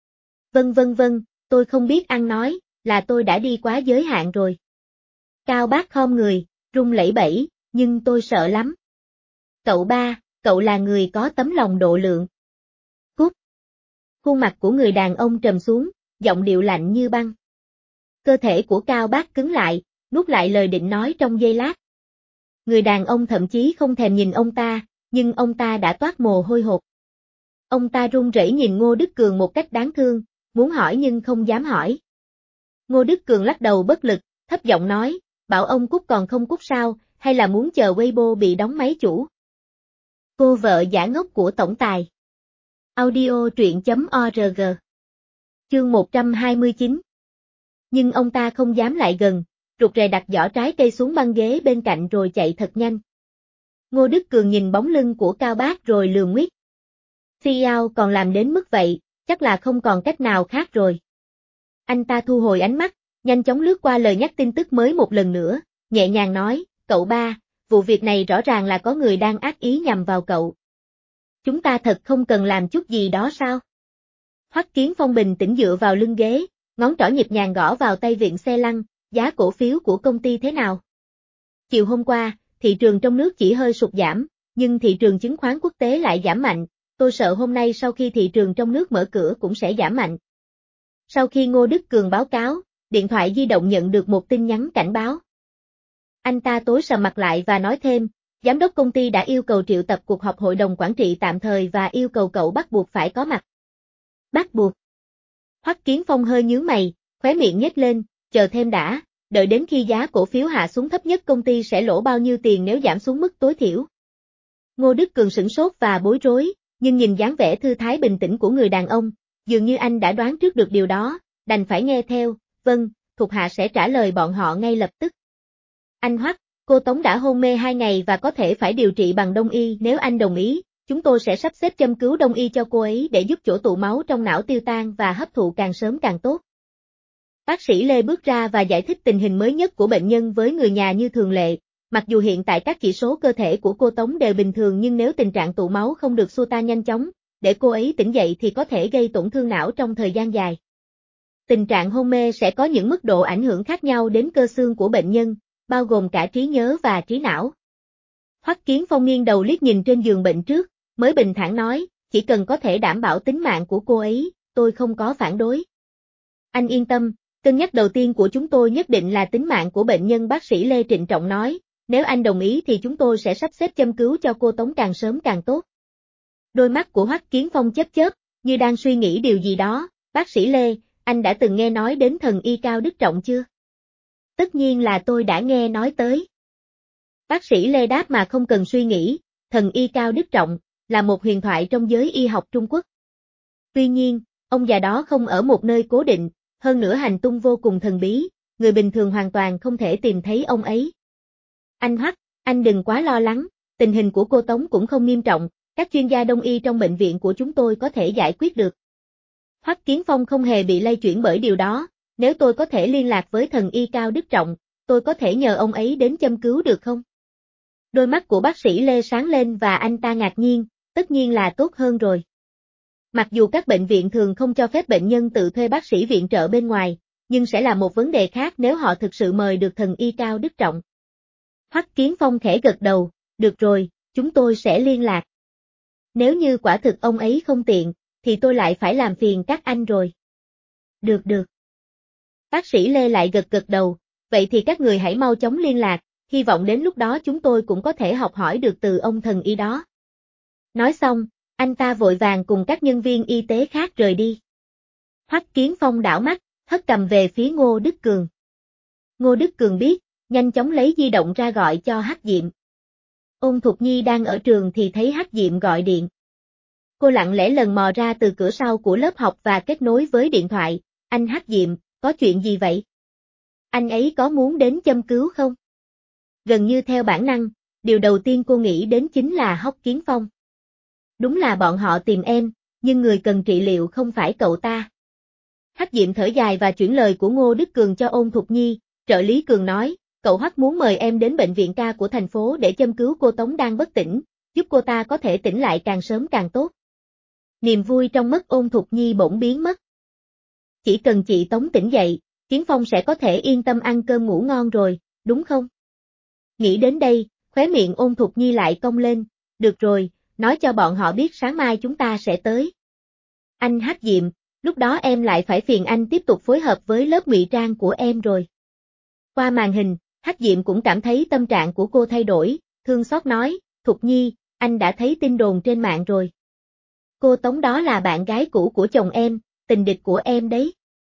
Vâng, tôi không biết ăn nói, là tôi đã đi quá giới hạn rồi. Cao Bác khom người, run lẩy bẩy, nhưng tôi sợ lắm. Cậu ba, cậu là người có tấm lòng độ lượng. Cút. Khuôn mặt của người đàn ông trầm xuống, giọng điệu lạnh như băng. Cơ thể của Cao Bác cứng lại, nuốt lại lời định nói trong giây lát. Người đàn ông thậm chí không thèm nhìn ông ta, nhưng ông ta đã toát mồ hôi hột. Ông ta run rẩy nhìn Ngô Đức Cường một cách đáng thương, muốn hỏi nhưng không dám hỏi. Ngô Đức Cường lắc đầu bất lực, thấp giọng nói, bảo ông cút còn không cút sao, hay là muốn chờ Weibo bị đóng máy chủ? Cô vợ giả ngốc của tổng tài. Audio truyện.org. Chương 129. Nhưng ông ta không dám lại gần, rụt rè đặt giỏ trái cây xuống băng ghế bên cạnh rồi chạy thật nhanh. Ngô Đức Cường nhìn bóng lưng của Cao Bác rồi lườm nguyết. CEO còn làm đến mức vậy, chắc là không còn cách nào khác rồi. Anh ta thu hồi ánh mắt, nhanh chóng lướt qua lời nhắc tin tức mới một lần nữa, nhẹ nhàng nói, cậu ba, vụ việc này rõ ràng là có người đang ác ý nhằm vào cậu. Chúng ta thật không cần làm chút gì đó sao? Hoắc Kiến Phong bình tĩnh dựa vào lưng ghế, ngón trỏ nhịp nhàng gõ vào tay vịn xe lăn, giá cổ phiếu của công ty thế nào? Chiều hôm qua, thị trường trong nước chỉ hơi sụt giảm, nhưng thị trường chứng khoán quốc tế lại giảm mạnh, tôi sợ hôm nay sau khi thị trường trong nước mở cửa cũng sẽ giảm mạnh. Sau khi Ngô Đức Cường báo cáo, điện thoại di động nhận được một tin nhắn cảnh báo. Anh ta tối sầm mặt lại và nói thêm, giám đốc công ty đã yêu cầu triệu tập cuộc họp hội đồng quản trị tạm thời và yêu cầu cậu bắt buộc phải có mặt. Bắt buộc. Hoắc Kiến Phong hơi nhướng mày, khóe miệng nhếch lên, chờ thêm đã, đợi đến khi giá cổ phiếu hạ xuống thấp nhất công ty sẽ lỗ bao nhiêu tiền nếu giảm xuống mức tối thiểu. Ngô Đức Cường sửng sốt và bối rối, nhưng nhìn dáng vẻ thư thái bình tĩnh của người đàn ông, dường như anh đã đoán trước được điều đó, đành phải nghe theo, vâng, thuộc hạ sẽ trả lời bọn họ ngay lập tức. Anh Hoắc, cô Tống đã hôn mê 2 ngày và có thể phải điều trị bằng đông y, nếu anh đồng ý, chúng tôi sẽ sắp xếp châm cứu đông y cho cô ấy để giúp chỗ tụ máu trong não tiêu tan và hấp thụ càng sớm càng tốt. Bác sĩ Lê bước ra và giải thích tình hình mới nhất của bệnh nhân với người nhà như thường lệ, mặc dù hiện tại các chỉ số cơ thể của cô Tống đều bình thường nhưng nếu tình trạng tụ máu không được xua tan nhanh chóng, để cô ấy tỉnh dậy thì có thể gây tổn thương não trong thời gian dài. Tình trạng hôn mê sẽ có những mức độ ảnh hưởng khác nhau đến cơ xương của bệnh nhân, bao gồm cả trí nhớ và trí não. Hoắc Kiến Phong nghiêng đầu liếc nhìn trên giường bệnh trước, mới bình thản nói, chỉ cần có thể đảm bảo tính mạng của cô ấy, tôi không có phản đối. Anh yên tâm, cân nhắc đầu tiên của chúng tôi nhất định là tính mạng của bệnh nhân, bác sĩ Lê trịnh trọng nói, nếu anh đồng ý thì chúng tôi sẽ sắp xếp châm cứu cho cô Tống càng sớm càng tốt. Đôi mắt của Hoắc Kiến Phong chớp chớp, như đang suy nghĩ điều gì đó, bác sĩ Lê, anh đã từng nghe nói đến thần y Cao Đức Trọng chưa? Tất nhiên là tôi đã nghe nói tới. Bác sĩ Lê đáp mà không cần suy nghĩ, thần y Cao Đức Trọng, là một huyền thoại trong giới y học Trung Quốc. Tuy nhiên, ông già đó không ở một nơi cố định, hơn nữa hành tung vô cùng thần bí, người bình thường hoàn toàn không thể tìm thấy ông ấy. Anh Hoắc, anh đừng quá lo lắng, tình hình của cô Tống cũng không nghiêm trọng, các chuyên gia đông y trong bệnh viện của chúng tôi có thể giải quyết được. Hoắc Kiến Phong không hề bị lay chuyển bởi điều đó, nếu tôi có thể liên lạc với thần y Cao Đức Trọng, tôi có thể nhờ ông ấy đến châm cứu được không? Đôi mắt của bác sĩ Lê sáng lên và anh ta ngạc nhiên, tất nhiên là tốt hơn rồi. Mặc dù các bệnh viện thường không cho phép bệnh nhân tự thuê bác sĩ viện trợ bên ngoài, nhưng sẽ là một vấn đề khác nếu họ thực sự mời được thần y Cao Đức Trọng. Hoắc Kiến Phong khẽ gật đầu, được rồi, chúng tôi sẽ liên lạc. Nếu như quả thực ông ấy không tiện, thì tôi lại phải làm phiền các anh rồi. Được được. Bác sĩ Lê lại gật gật đầu, vậy thì các người hãy mau chóng liên lạc, hy vọng đến lúc đó chúng tôi cũng có thể học hỏi được từ ông thần y đó. Nói xong, anh ta vội vàng cùng các nhân viên y tế khác rời đi. Hoắc Kiến Phong đảo mắt, hất cầm về phía Ngô Đức Cường. Ngô Đức Cường biết, nhanh chóng lấy di động ra gọi cho Hắc Diệm. Ôn Thục Nhi đang ở trường thì thấy Hắc Diệm gọi điện. Cô lặng lẽ lần mò ra từ cửa sau của lớp học và kết nối với điện thoại, anh Hắc Diệm, có chuyện gì vậy? Anh ấy có muốn đến châm cứu không? Gần như theo bản năng, điều đầu tiên cô nghĩ đến chính là Hoắc Kiến Phong. Đúng là bọn họ tìm em, nhưng người cần trị liệu không phải cậu ta. Hắc Diệm thở dài và chuyển lời của Ngô Đức Cường cho Ôn Thục Nhi, trợ lý Cường nói, cậu Hoắc muốn mời em đến bệnh viện ca của thành phố để châm cứu cô Tống đang bất tỉnh, giúp cô ta có thể tỉnh lại càng sớm càng tốt. Niềm vui trong mắt Ôn Thục Nhi bỗng biến mất. Chỉ cần chị Tống tỉnh dậy, Kiến Phong sẽ có thể yên tâm ăn cơm ngủ ngon rồi, đúng không? Nghĩ đến đây, khóe miệng Ôn Thục Nhi lại cong lên, được rồi, nói cho bọn họ biết sáng mai chúng ta sẽ tới. Anh Hắc Diệm, lúc đó em lại phải phiền anh tiếp tục phối hợp với lớp ngụy trang của em rồi. Qua màn hình, Hắc Diệm cũng cảm thấy tâm trạng của cô thay đổi, thương xót nói, Thục Nhi, anh đã thấy tin đồn trên mạng rồi. Cô Tống đó là bạn gái cũ của chồng em, tình địch của em đấy.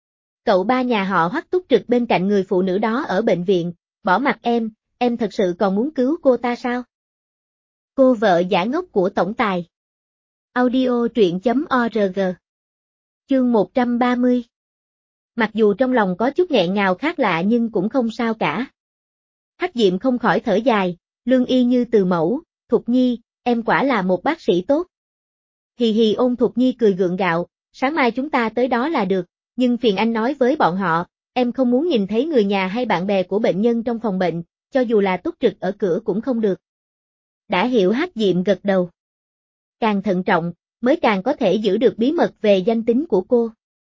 Cậu ba nhà họ Hoắc túc trực bên cạnh người phụ nữ đó ở bệnh viện, bỏ mặc em thật sự còn muốn cứu cô ta sao? Cô vợ giả ngốc của tổng tài. Audio truyện.org. Chương 130. Mặc dù trong lòng có chút nghẹn ngào khác lạ nhưng cũng không sao cả. Hắc Diệm không khỏi thở dài, lương y như từ mẫu, Thục Nhi, em quả là một bác sĩ tốt. Hì hì, Ôn Thục Nhi cười gượng gạo, sáng mai chúng ta tới đó là được, nhưng phiền anh nói với bọn họ, em không muốn nhìn thấy người nhà hay bạn bè của bệnh nhân trong phòng bệnh, cho dù là túc trực ở cửa cũng không được. Đã hiểu. Hắc Diệm gật đầu. Càng thận trọng, mới càng có thể giữ được bí mật về danh tính của cô.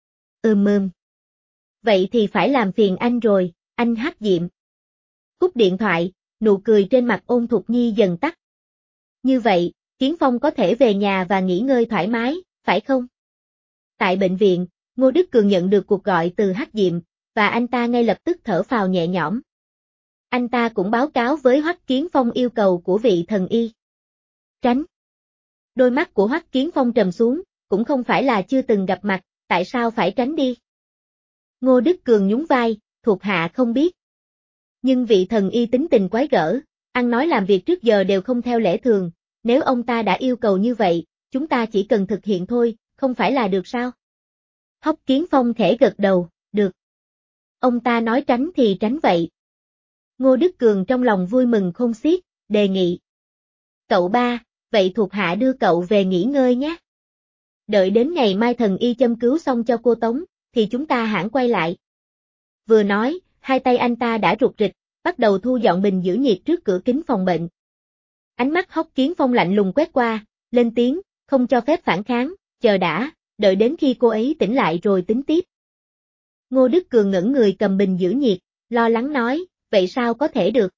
Vậy thì phải làm phiền anh rồi, anh Hắc Diệm. Cúp điện thoại, nụ cười trên mặt Ôn Thục Nhi dần tắt. Như vậy, Kiến Phong có thể về nhà và nghỉ ngơi thoải mái, phải không? Tại bệnh viện, Ngô Đức Cường nhận được cuộc gọi từ Hắc Diệm, và anh ta ngay lập tức thở phào nhẹ nhõm. Anh ta cũng báo cáo với Hoắc Kiến Phong yêu cầu của vị thần y. Tránh. Đôi mắt của Hoắc Kiến Phong trầm xuống, cũng không phải là chưa từng gặp mặt, tại sao phải tránh đi? Ngô Đức Cường nhún vai, thuộc hạ không biết. Nhưng vị thần y tính tình quái gở, ăn nói làm việc trước giờ đều không theo lẽ thường, nếu ông ta đã yêu cầu như vậy, chúng ta chỉ cần thực hiện thôi, không phải là được sao? Hoắc Kiến Phong khẽ gật đầu, được. Ông ta nói tránh thì tránh vậy. Ngô Đức Cường trong lòng vui mừng khôn xiết, đề nghị. Cậu ba, vậy thuộc hạ đưa cậu về nghỉ ngơi nhé. Đợi đến ngày mai thần y châm cứu xong cho cô Tống, thì chúng ta hãng quay lại. Vừa nói, hai tay anh ta đã rục rịch, bắt đầu thu dọn bình giữ nhiệt trước cửa kính phòng bệnh. Ánh mắt Hoắc Kiến Phong lạnh lùng quét qua, lên tiếng, không cho phép phản kháng, chờ đã, đợi đến khi cô ấy tỉnh lại rồi tính tiếp. Ngô Đức Cường ngẩng người cầm bình giữ nhiệt, lo lắng nói, vậy sao có thể được?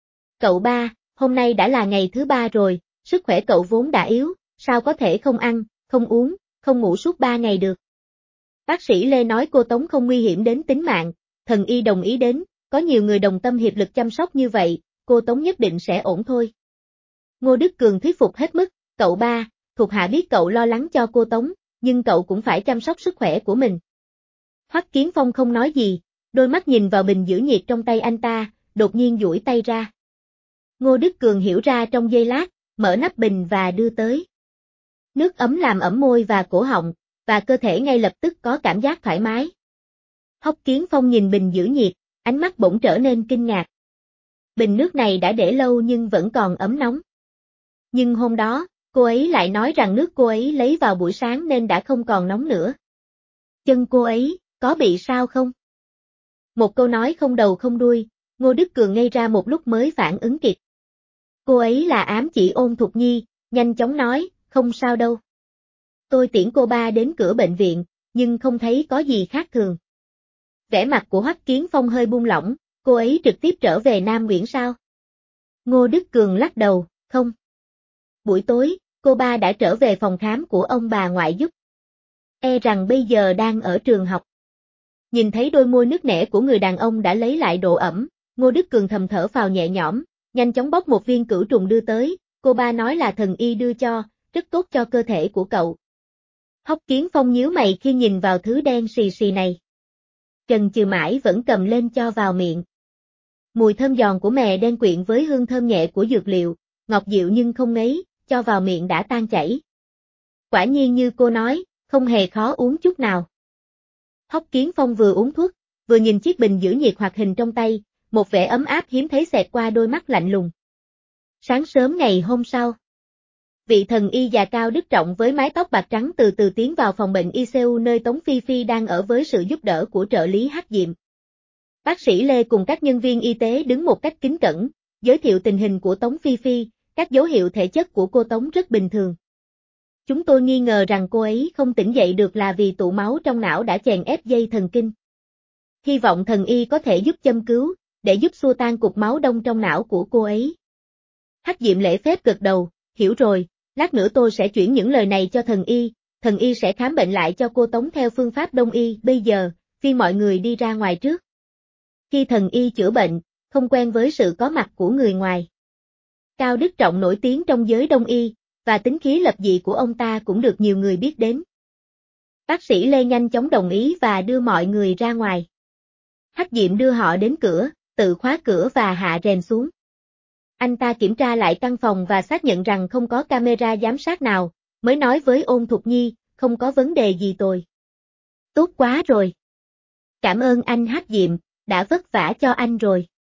Cậu ba, hôm nay đã là ngày thứ 3 rồi, sức khỏe cậu vốn đã yếu, sao có thể không ăn, không uống, không ngủ suốt 3 ngày được? Bác sĩ Lê nói cô Tống không nguy hiểm đến tính mạng, thần y đồng ý đến, có nhiều người đồng tâm hiệp lực chăm sóc như vậy, cô Tống nhất định sẽ ổn thôi. Ngô Đức Cường thuyết phục hết mức, cậu ba, thuộc hạ biết cậu lo lắng cho cô Tống, nhưng cậu cũng phải chăm sóc sức khỏe của mình. Hoắc Kiến Phong không nói gì, đôi mắt nhìn vào bình giữ nhiệt trong tay anh ta, đột nhiên duỗi tay ra. Ngô Đức Cường hiểu ra trong giây lát, mở nắp bình và đưa tới. Nước ấm làm ẩm môi và cổ họng, và cơ thể ngay lập tức có cảm giác thoải mái. Hoắc Kiến Phong nhìn bình giữ nhiệt, ánh mắt bỗng trở nên kinh ngạc. Bình nước này đã để lâu nhưng vẫn còn ấm nóng. Nhưng hôm đó, cô ấy lại nói rằng nước cô ấy lấy vào buổi sáng nên đã không còn nóng nữa. Chân cô ấy, có bị sao không? Một câu nói không đầu không đuôi, Ngô Đức Cường ngây ra một lúc mới phản ứng kịp. Cô ấy là ám chỉ Ôn Thục Nhi, nhanh chóng nói, không sao đâu. Tôi tiễn cô ba đến cửa bệnh viện, nhưng không thấy có gì khác thường. Vẻ mặt của Hoắc Kiến Phong hơi buông lỏng, cô ấy trực tiếp trở về Nam Nguyễn sao? Ngô Đức Cường lắc đầu, không. Buổi tối, cô ba đã trở về phòng khám của ông bà ngoại giúp. E rằng bây giờ đang ở trường học. Nhìn thấy đôi môi nứt nẻ của người đàn ông đã lấy lại độ ẩm, Ngô Đức Cường thầm thở phào nhẹ nhõm, nhanh chóng bóc một viên cửu trùng đưa tới, cô ba nói là thần y đưa cho, rất tốt cho cơ thể của cậu. Hoắc Kiến Phong nhíu mày khi nhìn vào thứ đen xì xì này. Trần chừ mãi vẫn cầm lên cho vào miệng. Mùi thơm giòn của mè đen quyện với hương thơm nhẹ của dược liệu, ngọt dịu nhưng không ngấy, cho vào miệng đã tan chảy. Quả nhiên như cô nói, không hề khó uống chút nào. Hoắc Kiến Phong vừa uống thuốc, vừa nhìn chiếc bình giữ nhiệt hoạt hình trong tay, một vẻ ấm áp hiếm thấy xẹt qua đôi mắt lạnh lùng. Sáng sớm ngày hôm sau, vị thần y già cao đức trọng với mái tóc bạc trắng từ từ tiến vào phòng bệnh ICU nơi Tống Phi Phi đang ở với sự giúp đỡ của trợ lý Hắc Diệm. Bác sĩ Lê cùng các nhân viên y tế đứng một cách kính cẩn, giới thiệu tình hình của Tống Phi Phi, các dấu hiệu thể chất của cô Tống rất bình thường. Chúng tôi nghi ngờ rằng cô ấy không tỉnh dậy được là vì tụ máu trong não đã chèn ép dây thần kinh. Hy vọng thần y có thể giúp châm cứu, để giúp xua tan cục máu đông trong não của cô ấy. Hắc Diệm lễ phép gật đầu, hiểu rồi, lát nữa tôi sẽ chuyển những lời này cho thần y sẽ khám bệnh lại cho cô Tống theo phương pháp đông y, bây giờ, phiên mọi người đi ra ngoài trước. Khi thần y chữa bệnh, không quen với sự có mặt của người ngoài. Cao Đức Trọng nổi tiếng trong giới đông y, và tính khí lập dị của ông ta cũng được nhiều người biết đến. Bác sĩ Lê nhanh chóng đồng ý và đưa mọi người ra ngoài. Hắc Diệm đưa họ đến cửa, tự khóa cửa và hạ rèm xuống. Anh ta kiểm tra lại căn phòng và xác nhận rằng không có camera giám sát nào, mới nói với Ôn Thục Nhi, không có vấn đề gì tồi. Tốt quá rồi. Cảm ơn anh Hắc Diệm, đã vất vả cho anh rồi.